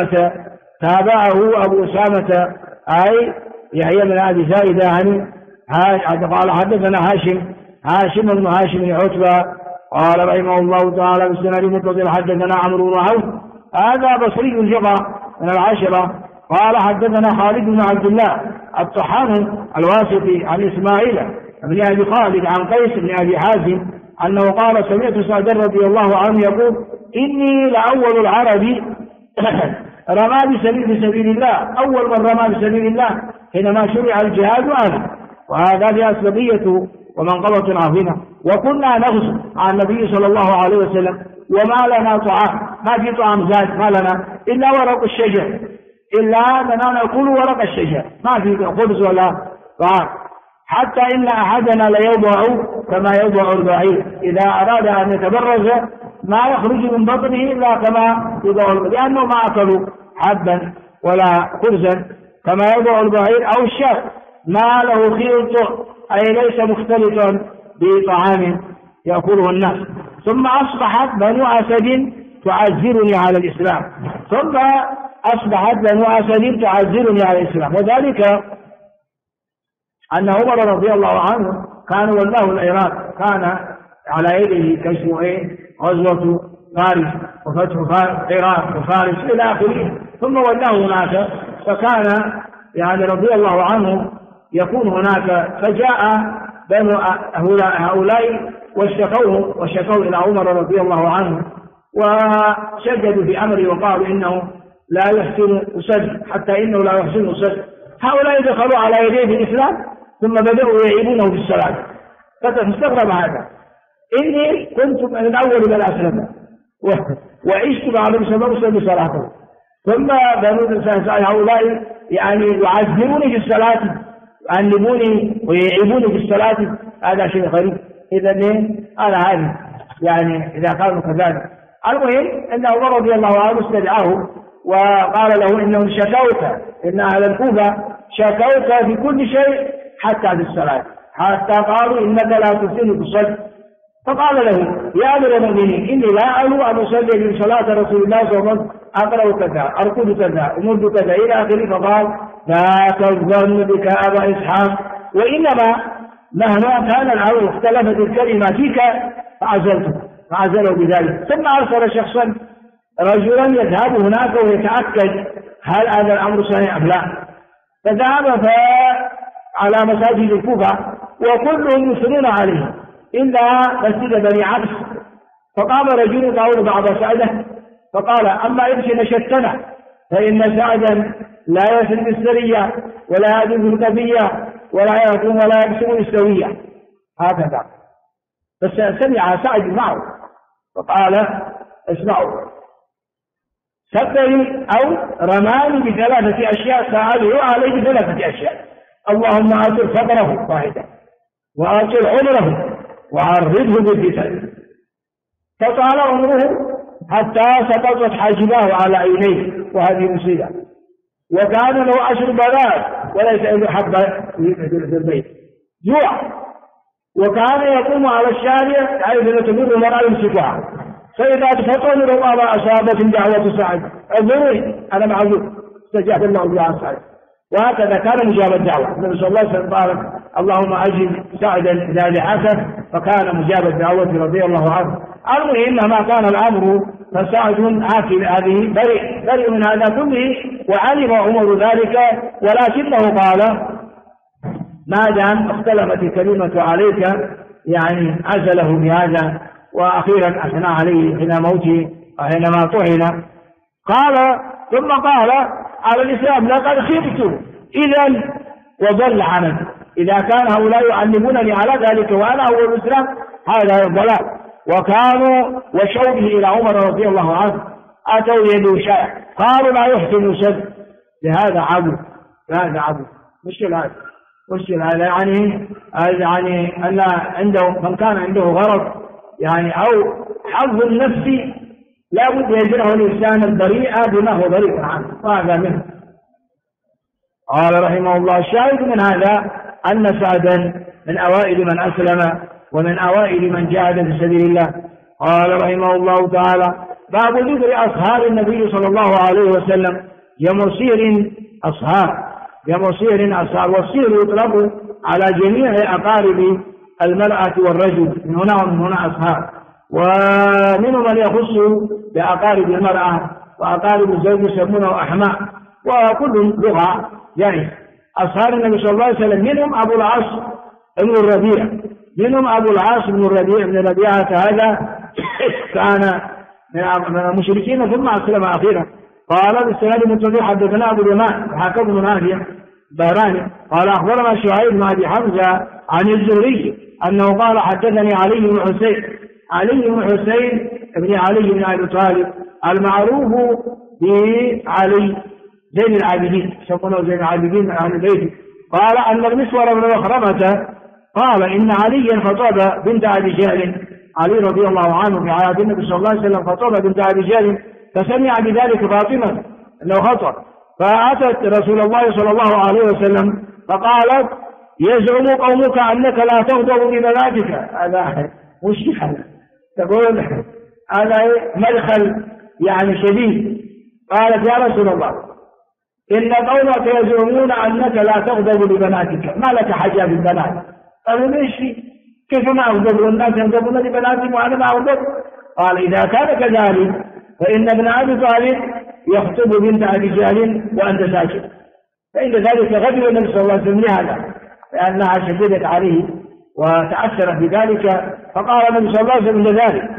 أبو أسامة أي يحيى بن أبي زايدة قال حدثنا هاشم بن هاشم بن عتبة قال رحمه الله تعالى بالسند المتصل حدثنا عمرو بن عوف هذا بصري ثقة من العشرة قال حدثنا خالد بن عبد الله الطحان الواسطي عن إسماعيل بن أبي خالد عن قيس بن أبي حازم أنه قال سمعت سعد رضي الله عنه يقول إني لأول العرب رمى في سبيل الله، أول من رمى في سبيل الله حينما شرع الجهاد أنا، وهذا في أسبقية ومنقبة عظيمة. وكنا نغزو عن النبي صلى الله عليه وسلم وما لنا طعام، ما في طعام زاد ما لنا إلا ورق الشجر، إلا أننا نأكل ورق الشجر، ما في خبز ولا طعام، حتى إن أحدنا ليوضع كما يوضع البعير إذا أراد أن يتبرز ما يخرج من بطنه إلا كما يوضع البعير، لأنه ما أكلوا حبا ولا خبزا كما يوضع البعير أو الشاة ما له خلط أي ليس مختلطا بطعام يأكله الناس. ثم أصبحت بنو أسد تعذرني على الإسلام، على الإسلام، وذلك أن عمر رضي الله عنه كان ولاه العراق، كان على يده كشف غزوة فارس وفتح العراق وفارس إلى آخره، ثم ولاه هناك، فكان يعني رضي الله عنه يكون هناك، فجاء بين هؤلاء وشكوا إلى عمر رضي الله عنه وشددوا في أمره وقالوا إنه لا يحسن أسد، حتى إنه لا يحسن أسد. هؤلاء دخلوا على يديه في الإسلام ثم بدأوا يعيبونه في الصلاة، فتستغرب هذا. إني كنت من أول من أسلم وعشت بعد بسبب بصلاته، ثم بنو هؤلاء يعني يعذروني في الصلاة، يعلموني ويعيبوني في الصلاة، هذا شيء غريب. إذا أنا هذه يعني إذا كانوا كذلك. المهم أن عمر رضي الله عنه استدعاه وقال له إنهم شكوك، إن أهل الكوفة شكوك في كل شيء حتى في الصلاة، حتى قالوا إنك لا تحسن تصلي. فقال له يا أمير المؤمنين إني لا ألو أن أصلي في صلاة رسول الله صلى الله عليه وسلم، أقرأ كذا أركض كذا أمد كذا إلى آخره. فقال لا تظن بك أبا إسحاق، وإنما مهما كان الأمر اختلفت الكلمة فيك فعزله بذلك. ثم أرسل شخصا رجلا يذهب هناك ويتأكد هل هذا الأمر صحيح أم لا، فذهب على مساجد الكوفة وكلهم يصرون عليه إلا مسجد بني عبس، فقام رجل دعوه بعض سعده فقال: أما إن نشدتنا فإن سعدا لا يسلم السرية ولا يدب القبية ولا يقوم ولا يقسم السوية. هكذا. فسمع سعد معه فقال: اسمعوا، سبني أو رماني بثلاثة أشياء سأله عليه بثلاثة أشياء: اللهم أطل فقره واحدا، وأطل عمره، وعرضه بالفتن. فطال عمره حتى سقطت حاجباه على عينيه، وهذه مصيبة. وكان له 10 بنات وليس عنده حبة في البيت، جوع. وكان يقوم على الشارع حيث تمر المرأة يمسكها، فإذا تفطن ربما أصابت دعوة سعد: انظروني أنا معذور، استجاب الله دعاء سعد. وهكذا كان مجاب الدعوة. النبي صلى الله عليه وسلم قال: اللهم أجب سعدا إذا دعاك، فكان مجاب الدعوة رضي الله عنه. المهم ما كان الأمر فسعد عاقل هذه بريء من هذا كله، وعلم عمر ذلك، ولكنه قال: ما دام اختلفت الكلمة عليك، يعني عزله بهذا. وأخيرا أثنى عليه حين موته وحينما طحن. قال ثم قال على الإسلام: لقد خبت إذا وضل عنك. إذا كان هؤلاء يعلمونني على ذلك وأنا أول الإسلام، هذا الضلال. وكانوا وشوقه إلى عمر رضي الله عنه أتوا يدوا شيء، قالوا: لا يحسن سد، لهذا عبد مشكل هذا يعني أن عنده من كان عنده غرض يعني أو حظ النفس لا بد يجره الإنسان البريء بما هو بريء عنه، وهذا منه. قال رحمه الله: الشاهد من هذا أن سعدا من أوائل من أسلم ومن أوائل من جاهد في سبيل الله. قال رحمه الله تعالى: باب ذكر أصهار النبي صلى الله عليه وسلم. جمع صير أصهار، والصير يطلق على جميع أقارب المرأة والرجل، من هنا ومن هنا أصهار. ومنهم من يخص بأقارب المرأة، وأقارب الزوج يسمونه أحماء، وكل لغة جائز. أصهار النبي صلى الله عليه وسلم منهم أبو العاص بن الربيع بن ربيعة. هذا كان من المشركين ثم أسلم أخيرا. قال بالسند المتصل: حدثنا أبو اليمان حكم بن نافع بهراني قال أخبرنا شعيب بن أبي حمزة عن الزهري أنه قال: حدثني علي بن حسين بن علي بن أبي طالب المعروف بعلي زين العابدين، يسمونه زين العابدين عن البيت. قال أن المسور بن مخرمة قال: إن عليا خطب بنت أبي جهل. علي رضي الله عنه في حياة النبي صلى الله عليه وسلم خطب بنت أبي جهل، فسمع بذلك فاطمة أنه خطب، فأتت رسول الله صلى الله عليه وسلم فقالت: يزعم قومك أنك لا تغضب ببناتك. هذا مشكلة، تقول هذا مدخل يعني شديد. قالت: يا رسول الله، إن قومك يزعمون أنك لا تغضب ببناتك، ما لك حاجة بالبنات. قالوا: ليش؟ كيف ما أغضب؟ الناس يغضبون لبناتهم وأنا ما أغضب. قال: إذا كان كذلك فإن ابن أبي طالب يخطب بنت أبي جهل وأنت ساكت. فإن ذلك غضب النبي صلى الله عليه وسلم لهذا، لأنها شددت عليه وتأثرت بذلك، فقال النبي صلى الله عليه وسلم لذلك.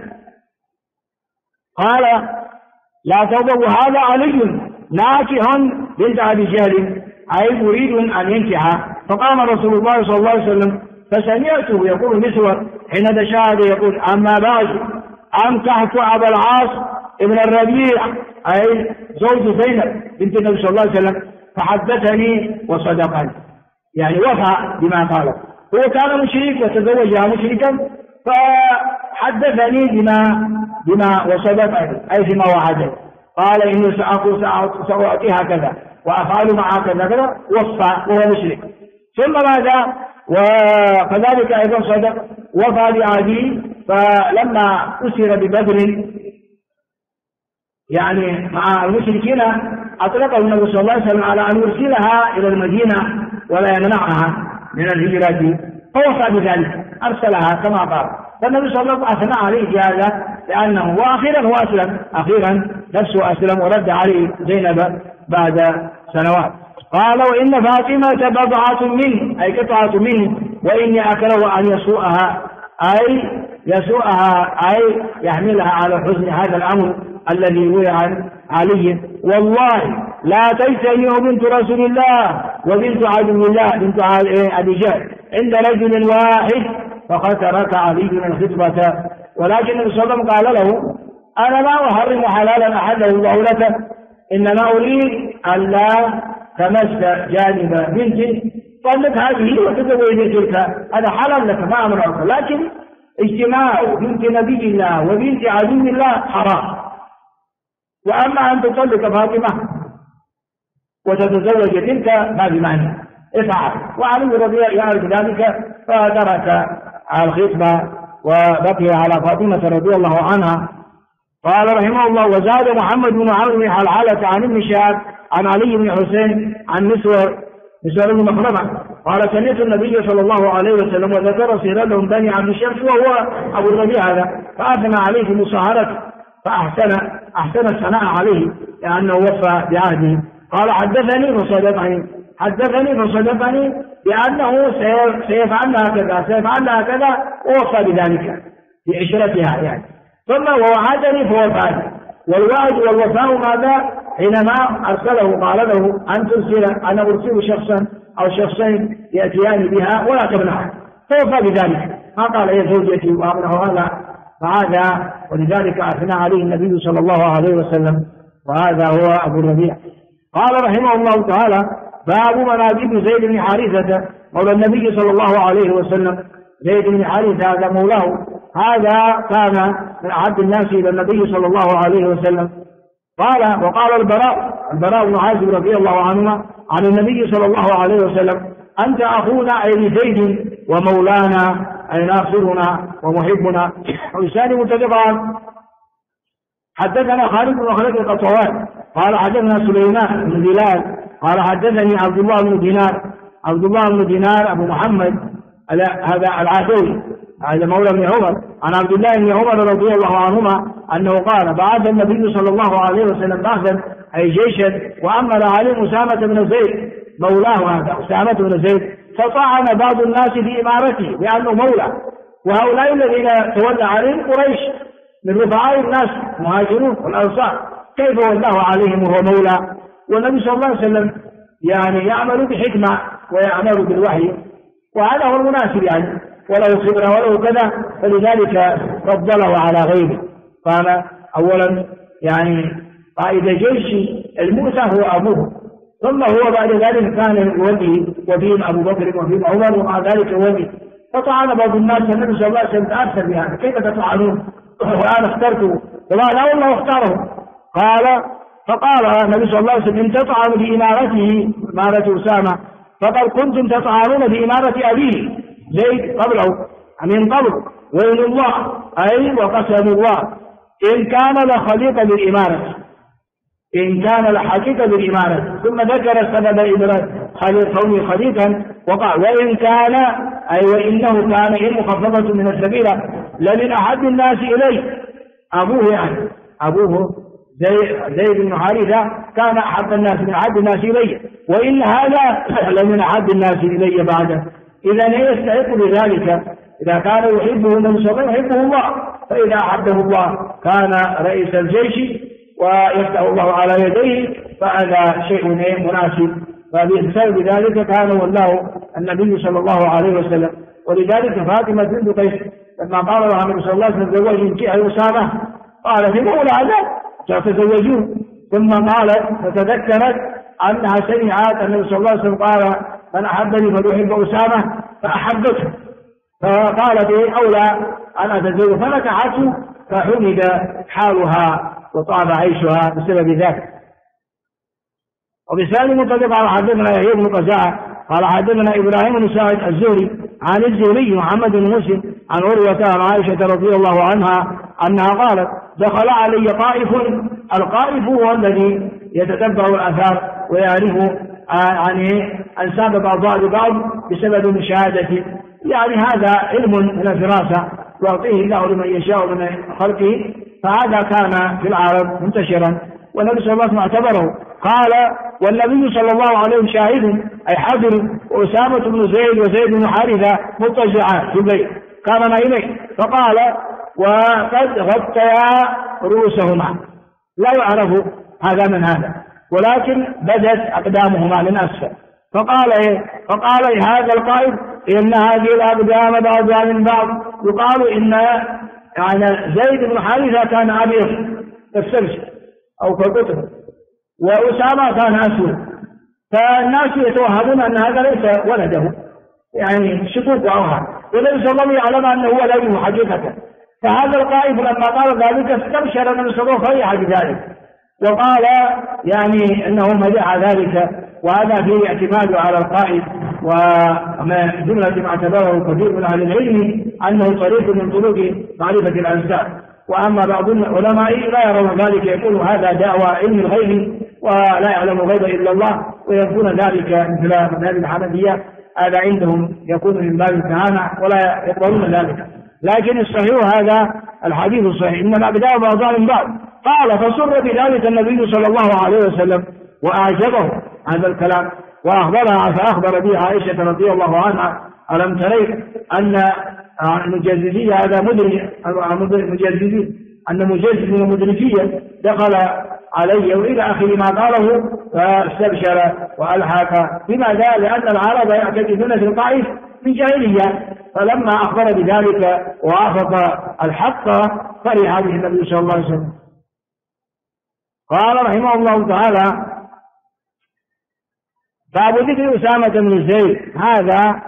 قال: لا تغضب، هذا علي ناكح بنت أبي جهل، أي مريد أن ينكح. فقام رسول الله صلى الله عليه وسلم فسمعته يقول مسور حين تشاهد يقول: أما بعد، أنكحت أبا العاص ابن الربيع، أي زوج زينب بنت النبي صلى الله عليه وسلم، فحدثني وصدقني، يعني وفى بما قال. هو كان مشرك وتزوجها مشركا، فحدثني بما وصدقني، أي فيما وعده. قال: إني سأعطيها كذا وأفعل معها كذا، وصى وهو مشرك. ثم ماذا؟ وكذلك أيضا صدق، وفى بعهده. فلما أسر ببدر يعني مع المشركين، أطلقه النبي صلى الله عليه وسلم على أن يرسلها إلى المدينة ولا يمنعها من الهجرة، فوفى بذلك، أرسلها كما قال. فالنبي صلى الله عليه وسلم أثنى عليه بهذا، لأنه وأخيرا هو أسلم، أخيرا نفسه أسلم ورد عليه زينب بعد سنوات. قال: وإن فاطمة بضعة منه، أي قطعة منه، وإني أكره أن يسوءها أي يسوءها، أي يحملها على حزن هذا الأمر الذي روي عن علي. والله لا تجتمع بنت رسول الله وبنت عدو الله بنت أبي جهل عند رجل واحد فقد ترك علي الخطبة. ولكن النبي صلى الله عليه وسلم قال له: أنا لا أحرم حلالا أحله الله لك، إنما أريد أن لا تمس جانب بنتي، طلق هذه وتزوج تلك، هذا حلال لك ما أمرك. لكن اجتماع بنت نبي الله وبنت عدو الله حرام. وأما أن تطلق فاطمة وتتزوج تلك ما بمعنى افعل. وعلي رضي الله عنه يعرف ذلك فترك الخطبة وبقي على فاطمة رضي الله عنها. قال رحمه الله: وزاد محمد بن عمرو بن حلحلة عن ابن شهاب عن علي بن حسين عن مسور بن مخرمة قال: سمعت النبي صلى الله عليه وسلم وذكر سيرا لهم بني عبد الشمس وهو أبو الربيع هذا، فأثنى عليه في مصاهرته فأحسن الثناء عليه لأنه وفى بعهده. قال: حدثني فصدقني بأنه سيفعلها كذا ووفى بذلك في عشرتها يعني. ثم ووعدني فوفاني. والوعد والوفاء ماذا؟ حينما أرسله قال له: أن ترسل، أنا أرسل شخصا أو شخصين يأتيان بها ولا تمنعه، فوفى بذلك. ما قال: هي زوجتي وأمنه هذا، فهذا ولذلك أثنى عليه النبي صلى الله عليه وسلم، وهذا هو أبو الربيع. قال رحمه الله تعالى: باب مناقب زيد بن حارثة مولى النبي صلى الله عليه وسلم. زيد بن حارثة هذا مولاه، هذا كان من أحب الناس إلى النبي صلى الله عليه وسلم. وقال البراء بن عازب رضي الله عنهما عن النبي صلى الله عليه وسلم: أنت أخونا أي لزيد ومولانا أي ناصرنا ومحبنا. ولسان متفقان. حدثنا خالد بن خالد القطوان قال: حدثنا سليمان بن بلال قال: حدثني عبد الله بن دينار أبو محمد هذا العدوي هذا مولى بن عمر عن عبد الله بن عمر رضي الله عنهما أنه قال: بعث النبي صلى الله عليه وسلم بعثا أي جيشا وأمر عليه أسامة بن زيد مولاه هذا أسامة بن زيد، فطعن بعض الناس في إمارته لأنه مولى. وهؤلاء الذين تولى عليهم قريش من رفعاء الناس المهاجرون والأنصار، كيف والله عليهم وهو مولى؟ والنبي صلى الله عليه وسلم يعني يعمل بحكمة ويعمل بالوحي، وهذا هو المناسب يعني، وله خبرة وله كذا، فلذلك فضله على غيره. قال: أولا يعني قائد جيش المؤتة هو أبوه، ثم هو بعد ذلك كان ولي وفيهم أبو بكر وفيهم عمر ومع ذلك ولي. فطعن بعض الناس النبي صلى الله عليه وسلم تأثر بهذا: كيف تطعنون وأنا اخترته؟ فقال: والله اختاره. فقال النبي صلى الله عليه وسلم: إن تطعنوا بإمارته إمارة أسامة فقد كنتم تطعنون بإمارة أبيه زيد قبله من قبل، وإن الله أي وقسم الله إن كان لخليق بالإمارة، إن كان لحقيقة بالإمارة. ثم ذكر سبب كونه خليقا وقال: وإن كان أي وإنه كان إن مخففة من السبيلة لمن أحب الناس إليه. أبوه يعني أبوه زيد بن حارثة كان أحب الناس من أحب الناس إليه، وإن هذا لمن أحب الناس إليه بعده. إذا يستحق بذلك. إذا كان يحبه النبي صلى الله عليه وسلم يحبه الله، فإذا أحبه الله كان رئيس الجيش ويفتح الله على يديه، فهذا شيء مناسب. فبسبب ذلك كان والله النبي صلى الله عليه وسلم. ولذلك فاطمة بنت قيس لما قال لها النبي صلى الله عليه وسلم: تزوجي أسامة، قالت: مولى هذا تزوجوه. ثم قالت فتذكرت أنها سمعت النبي صلى الله عليه وسلم قال: من أحبني فليحب أسامة، فأحبته، فقالت: أولى أن أتزوج، فنكحته، فحمد حالها وطاب عيشها بسبب ذلك. وبسالم متفق على حدثنا يحيى بن قزاعة قال: حدثنا إبراهيم بن سعد الزهري عن الزهري محمد بن مسلم عن عروة عن عائشة رضي الله عنها أنها قالت: دخل علي طائف. القائف هو الذي يتتبع الآثار ويعرف عن أنساب بعضها لبعض بسبب مشاهدة، يعني هذا علم من الفراسة يعطيه الله لمن يشاء من خلقه، فهذا كان في العرب منتشرا، والنبي صلى الله عليه وسلم اعتبره. قال: والنبي صلى الله عليه وسلم شاهد أي حاضر، وأسامة بن زيد وزيد بن حارثة مضطجعان في البيت، قام نائمين، فقال وقد غطيا رؤوسهما، لا يعرف هذا من هذا، ولكن بدت أقدامهما من أسفل. فقال هذا القائد إن هذه الأقدام بعضها من بعض، يقال إن يعني زيد بن حارثة كان أبيض كالسبش أو كالقطر، وأسامة كان أسود، فالناس يتوهمون أن هذا ليس ولده، يعني شكوك وأوهام، والنبي صلى الله عليه وسلم يعلم أنه ولده حقيقة. فهذا القائد لما قال ذلك استبشر النبي صلى الله عليه وسلم فرح بذلك، وقال يعني أنه مدح ذلك، وهذا فيه اعتماد على القائد، وما جملة ما اعتبره كثير من أهل العلم أنه طريق من طرق معرفة الأنساب. وأما بعض العلماء لا يرون ذلك، يقول هذا دعوى علم الغيب ولا يعلم الغيب إلا الله، ويكون ذلك مثل مذهب الحنفية، هذا عندهم يكون من باب الكهانة ولا يقبلون ذلك. لكن الصحيح هذا الحديث الصحيح إن الأقدام بعضها من بعض. قال فسر بذلك النبي صلى الله عليه وسلم وأعجبه هذا الكلام، وأخبرها فأخبر به عائشة رضي الله عنها ألم ترين أن المجززية هذا مجززين أن مجزز ومدرجيا دخل علي وإلى آخر ما قاله، فاستبشر وألحق. لماذا؟ لأن العرب يعتقدون في القائد من جاهلية، فلما أخبر بذلك ووافق الحق فرح به النبي صلى الله عليه وسلم. قال رحمه الله تعالى باب ذكر أسامة بن زيد، هذا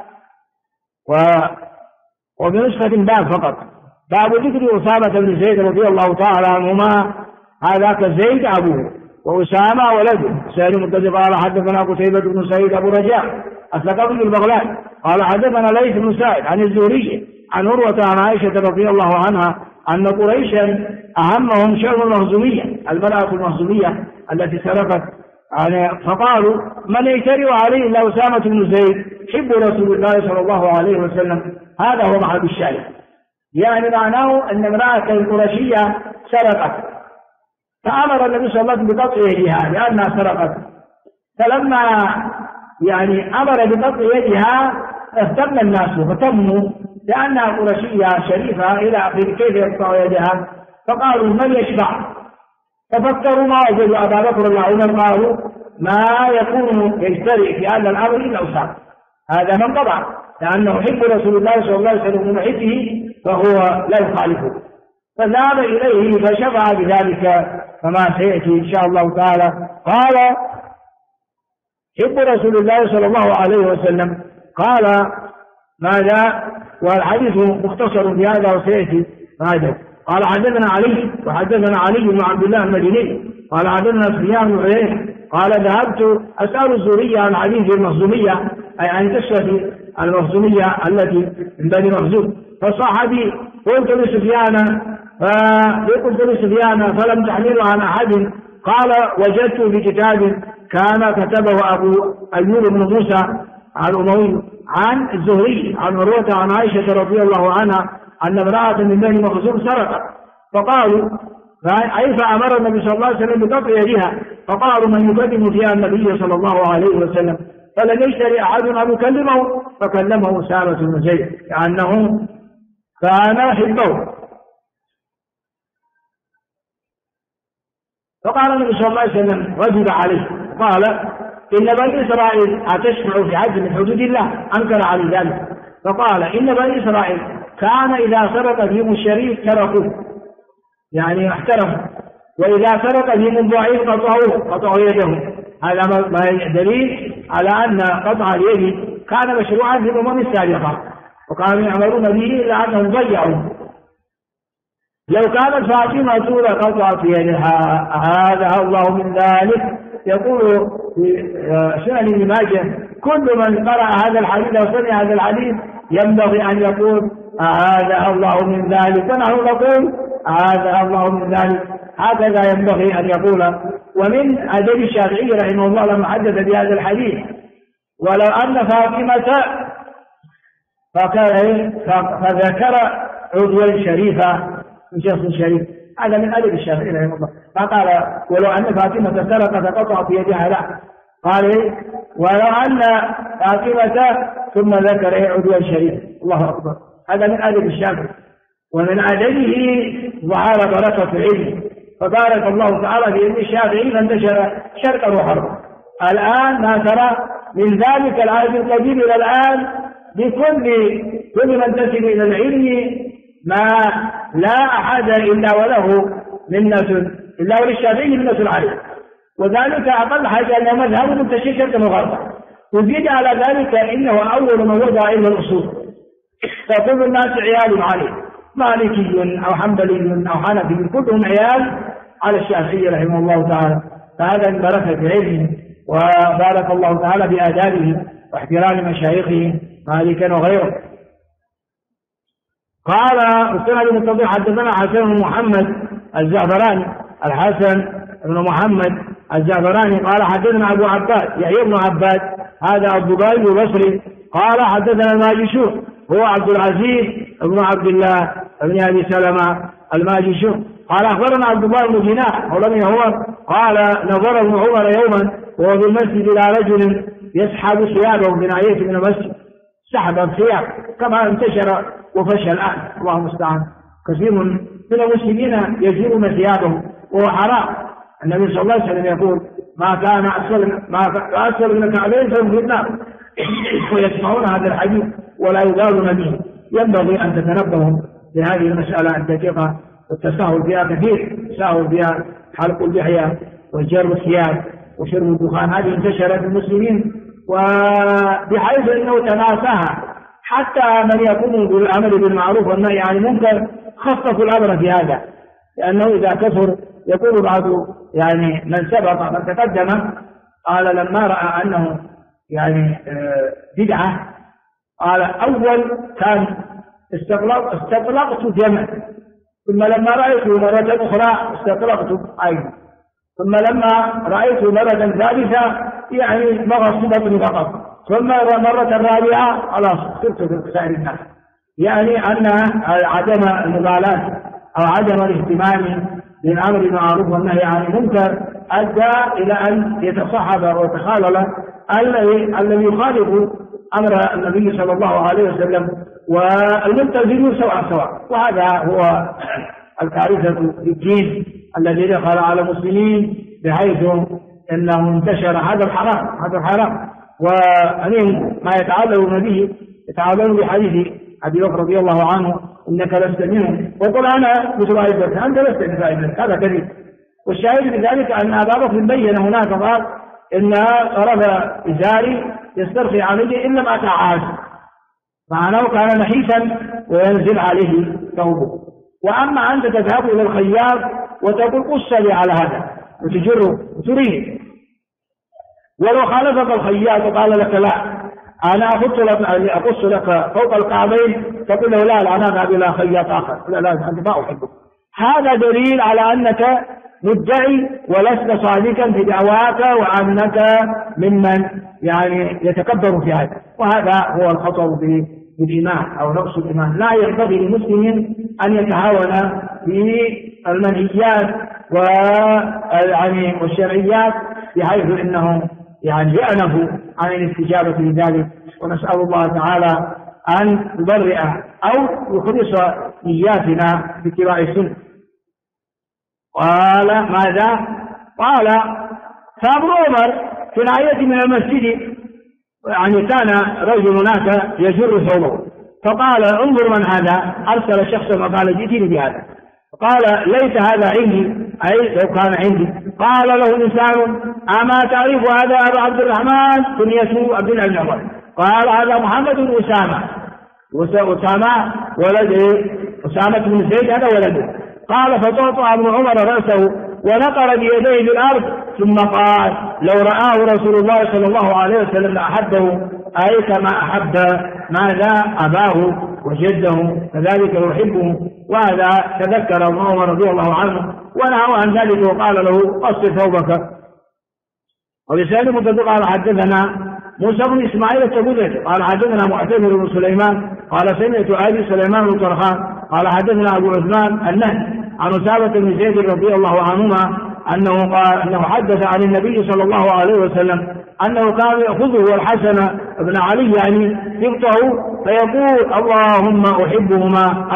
وبنسخة باب فقط، باب ذكر أسامة بن زيد رضي الله تعالى عنهما، هذا كزيد أبوه وأسامة ولده. سعيد المتفق قال حدثنا قتيبة بن سعيد أبو رجاء الثقفي البغلاني قال حدثنا ليث بن سعد عن الزهري عن عروة عن عائشة رضي الله عنها أن قريشا أهمهم شأن المخزومية، المرأة المخزومية التي سرقت، فقالوا من يجترئ عليه إلا أسامة بن زيد حب رسول الله صلى الله عليه وسلم. هذا هو محل الشاهد، يعني معناه أن امرأة قرشية سرقت، فأمر النبي صلى الله عليه وسلم بقطع يدها لأنها سرقت، فلما يعني أمر بقطع يدها اهتم الناس فتموا لأنها قرشية شريفة إلى آخره كيف يقطع يدها، فقالوا من يشفع؟ تفكروا ما وجدوا أبا بكر وعمر، قالوا ما يكون يجترئ في هذا الأمر إلا أسامة، هذا من طبع، لأنه يحب رسول الله صلى الله عليه وسلم ومحبه فهو لا يخالفه، فذهب إليه فشفع بذلك كما سيأتي إن شاء الله تعالى. قال حب رسول الله صلى الله عليه وسلم، قال ماذا؟ والحديث مختصر في هذا وسيأتي هذا. قال حدثنا علي وحدثنا علي بن عبد الله المديني قال حدثنا سفيان بن عيينة قال ذهبت أسأل الزهري عن حديث المخزومية، أي عن قصة المخزومية التي من بني مخزوم، فصح بي قلت لسفيان فلم تحمله عن أحد، قال وجدت في كتاب كان كتبه أبو أيوب بن موسى الأموي عن الزهري عن عروة عن عائشة رضي الله عنها أن امرأة من بني مخزوم سرقت، فقالوا أي فأمر النبي صلى الله عليه وسلم بقطع يدها، فقالوا من يقدم فيها النبي صلى الله عليه وسلم، فلم يشتري أحد أن يكلمه، فكلمه أسامة بن زيد كأنه كان يحبه. فقال النبي صلى الله عليه وسلم رجل عليه، قال إن بني إسرائيل أتشفع في حد من حدود الله؟ أنكر عليه ذلك، فقال إن بني إسرائيل كان إذا سرق فيهم الشريف تركوه، يعني احترموا، وإذا سرق فيهم الضعيف قطعوا يده. هذا دليل على أن قطع اليد كان مشروعا في الأمم السابقة وكانوا يعملون به إلا أنهم ضيعوا. لو كانت فاطمة سورة قطعت يدها هذا الله من ذلك. يقول في سنن ابن ماجه كل من قرأ هذا الحديث أو سمع هذا الحديث ينبغي أن يقول هذا الله من ذلك، ونحن نقول هذا الله من ذلك، هكذا ينبغي أن يقول. ومن أدب الشافعي رحمه الله لما حدث بهذا الحديث ولو أن فاطمة فذكر عضوا شريفا من شخص شريف، هذا من أدب الشافعي رحمه الله. فقال ولو أن فاطمة سرقت قطعت يدها، لا، قال ولو أن فاطمة ثم ذكر عضوا شريف. الله أكبر، هذا من أدب الشافعي، ومن أدبه ظهر بركة العلم، فبارك الله تعالى في علم الشافعي فانتشر شرقا وغربا. الآن ما ترى من ذلك العهد القديم إلى الآن بكل من تنتسب إلى العلم ما لا أحد إلا وله منة، إلا وللشافعي منة عليه، وذلك أقل حاجة أن مذهب منتشر شرقا وغربا. وزيد على ذلك إنه أول من وضع علم الأصول، فكل الناس عيال عليه، مالكي أو حنبلي أو حنفي كلهم عيال على الشافعي رحمه الله تعالى. فهذا من بركة علمه، وبارك الله تعالى بآدابه واحترام مشايخه مالكا وغيره. قال السند المتصل حدثنا حسن بن محمد الزعفراني، الحسن بن محمد الزعفراني قال حدثنا أبو عباد يحيى بن عباد هذا الضبابي البصري قال حدثنا الماجشون هو عبد العزيز بن عبد الله بن أبي سلمة الماجشون قال أخبرنا عبد الله بن جناح ولم عمر قال نظر ابن عمر يوما وهو في المسجد إلى رجل يسحب ثيابه بناحية من المسجد، سحب الثياب كما انتشر وفشى الآن، الله المستعان. كثير من المسلمين يزيلون ثيابهم وهو حرام. النبي صلى الله عليه وسلم يقول ما كان أسفل من الكعبين فهم في النار، ويسمعون هذا الحديث ولا يبالون به. ينبغي أن تتنبهوا لهذه المسألة الدقيقة، والتساهل فيها كثير، التساهل فيها حلق اللحية وجر الثياب وشرب الدخان، هذه انتشرت المسلمين وبحيث أنه تناساها حتى من يقوم بالأمر بالمعروف والنهي عن المنكر خففوا الأمر في هذا، لأنه إذا كثر يقول بعض يعني من سبق من تقدم قال لما رأى أنه يعني بدعة قال أول كان استطلقت جمع، ثم لما رأيته مرة أخرى استطلقت أيضا، ثم لما رأيته مرة ثالثة يعني مغصبة فقط، ثم مرة رابعة خلاص صرت في سائر الناس. يعني أن عدم المبالاة أو عدم الاهتمام بالأمر بالمعروف والنهي عن المنكر أدى إلى أن يتصاحب ويتخالل الذي يخالف أمر النبي صلى الله عليه وسلم والملتزمون سواء. وهذا هو الكارثة في الدين الذي دخل على المسلمين بحيث أنه انتشر هذا الحرام وأنهم ما يتعلمون به يتعلمون بحديث أبي بكر رضي الله عنه إنك لست منهم، وقل أنا مثل أبي بكر أنت لست مثل أبي بكر، هذا كذب. والشاهد بذلك أن أبا بكر بين هناك قال إن طرف إزاري يسترخي عليه إن لم أتعاز، معناه كان نحيفا وينزل عليه ثوبه. وأما أنت تذهب إلى الخياط وتقول قص لي على هذا وتجره تريد، ولو خالفك الخياط وقال لك لا أنا أقص لك فوق الكعبين تقول له لا أنا أذهب إلى خياط آخر، لا أنت ما أحبك. هذا دليل على أنك مدعي ولست صادقا في دعواك وأنك ممن يعني يتكبر في هذا، وهذا هو الخطر في الإيمان أو نقص الإيمان. لا ينبغي للمسلم أن يتهاون في المنهيات والشرعيات بحيث إنه يعني يأنف عن الاستجابة لذلك. ونسأل الله تعالى أن يبرئ أو يخلص نياتنا باتباع السنة. قال ماذا؟ قال فأبو عمر في ناحية من المسجد يعني كان رجل هناك يجر ثوبه، فقال انظر من هذا، أرسل شخصا وقال جئتني بهذا، قال ليس هذا عندي، أي لو كان عندي. قال له الإنسان أما تعرف هذا أبا عبد الرحمن كنيته عبد الله بن عمر؟ قال هذا محمد بن أسامة ولده أسامة بن زيد هذا ولده. قال فطرطع ابن عمر رأسه ونقر بيديه بالأرض ثم قال لو رآه رسول الله صلى الله عليه وسلم لأحبه، أي كما أحب ماذا أباه وجده كذلك يحبه. وهذا تذكر ابن عمر رضي الله عنه ونهى عن ذلك وقال له قص ثوبك. وبسالم متفق قال حدثنا موسى بن إسماعيل التبوذكي قال حدثنا معتمر بن سليمان قال سمعت أبي سليمان بن طرخان قال حدثنا أبو عثمان النهدي عن أسامة بن زيد رضي الله عنهما أنه قال أنه حدث عن النبي صلى الله عليه وسلم أنه كان يأخذه الحسن بن علي يعني يقطعه فيقول اللهم أحبهما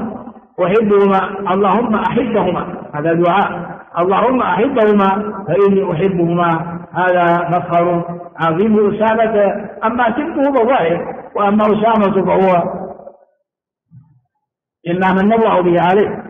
اللهم أحبهما، هذا دعاء اللهم أحبهما فإني أحبهما. هذا مفخر عظيم أسامة، أما سبه فظاهر، وأما أسامة فهو إلا من الله به عليه.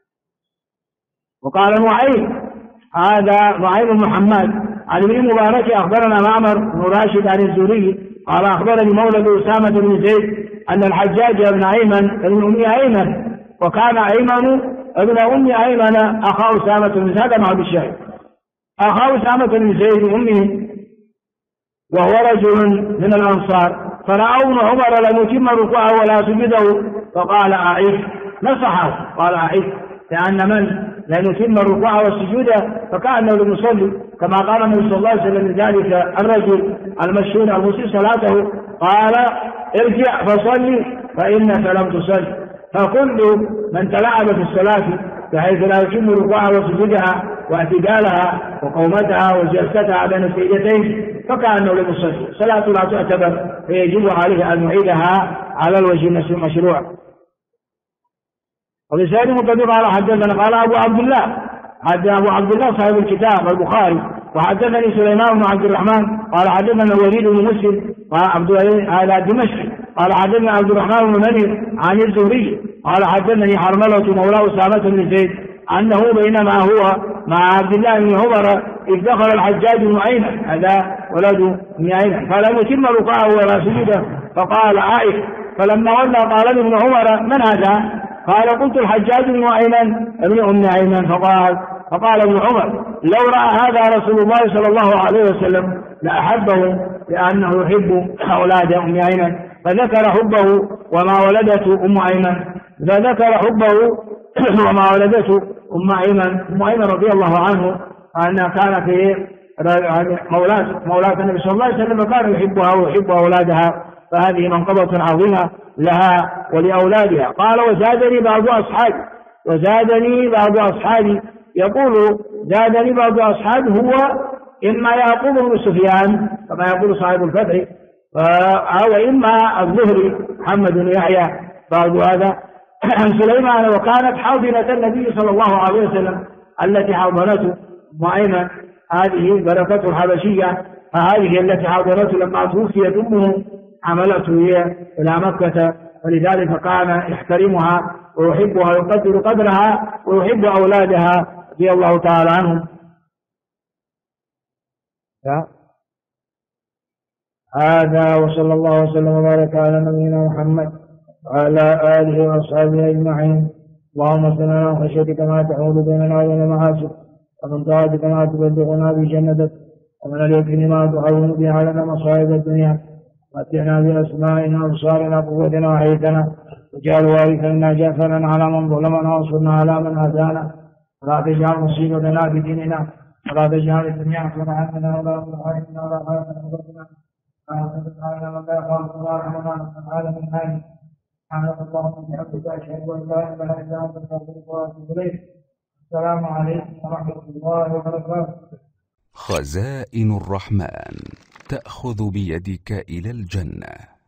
وقال نعيم، هذا نعيم بن محمد عن ابن مبارك أخبرنا معمر بن راشد عن الزهري قال أخبرني مولد أسامة بن زيد أن الحجاج بن أيمن بن أم أيمن، وكان أيمن ابن أم أيمن أخا أسامة بن زيد مع بالشاهد، أخا أسامة بن زيد أمه، وهو رجل من الأنصار، فرأوا ابن عمر لم يتم ركوعه ولا سجده فقال أعيد، نصحه قال أعيد، لأن من لم يتم الركوع والسجود فكأنه لم يصلي، كما قال النبي صلى الله عليه وسلم لذلك الرجل المشهور المسيء صلاته قال ارجع فصلي فإنك لم تصل. فكل من تلاعب في الصلاة بحيث لا يتم ركوعها وسجودها واعتدالها وقومتها وجلستها بين السجدتين فكأنه لم يصلي، صلاة لا تعتبر، فيجب عليه أن يعيدها على الوجه المشروع. وبسائر مقدم قال حدثنا قال أبو عبد الله صاحب الكتاب البخاري وحدثني سليمان بن عبد الرحمن قال حدثنا الوليد بن مسلم على دمشق قال حدثنا عبد الرحمن بن منير عن الزهري قال حدثني حرملة مولى أسامة بن زيد أنه بينما هو مع عبد الله بن عمر إذ دخل الحجاج بن أيمن، هذا ولد بن أيمن، فلم يتم ركوعه ولا سجوده فقال عائف، فلما ولى قال ابن عمر من هذا؟ قال قلت الحجاج بن أيمن ابن أم أيمن، فقال ابن عمر لو رأى هذا رسول الله صلى الله عليه وسلم لأحبه لأنه يحب أولاد أم أيمن، فذكر حبه وما ولدته أم أيمن، أم أيمن رضي الله عنه أنها كانت مولاة النبي صلى الله عليه وسلم، فكان يحبها ويحب أولادها، فهذه منقبة عظيمة لها ولأولادها. قال وزادني بعض أصحابي يقول زادني بعض أصحابي هو إما يعقوب بن سفيان كما يقول صاحب الفتح، أو إما الزهري محمد بن يحيى بعض هذا عن سليمان، وكانت حاضنة النبي صلى الله عليه وسلم التي حاضنته أيمن، هذه بركته الحبشية، فهذه التي حاضنته لما توفيت أمه حملته إلى مكة، ولذلك كان يحترمها ويحبها ويقدر قدرها ويحب أولادها رضي الله تعالى عنهم. هذا وصلى الله وسلم وبارك على نبينا محمد وعلى آله وأصحابه أجمعين. اللهم اغفر من خشيتك ما تحول بيننا وبين المعاصي، ومن طاعتك ما تبلغنا بجنتك، ومن اليقين ما تهون به علينا مصائب الدنيا، متعنا بأسمائنا وأبصارنا قوتنا وحيتنا، واجعل وارثا منا جعفرا على من ظلمنا وانصرنا على من هدانا، ولا تجعل مصيبتنا في ديننا، ولا تجعل الدنيا أكبر همنا ولا مبلغ علمنا ولا خافنا مبلغنا ولا تجعلنا من لا يخافك الله رحمنا وتعالى من هذه. سبحانك اللهم وبحمدك أشهد أن لا إله إلا أنت أستغفرك وأتوب إليك. السلام عليكم ورحمة الله وبركاته. خزائن الرحمن تأخذ بيدك إلى الجنة.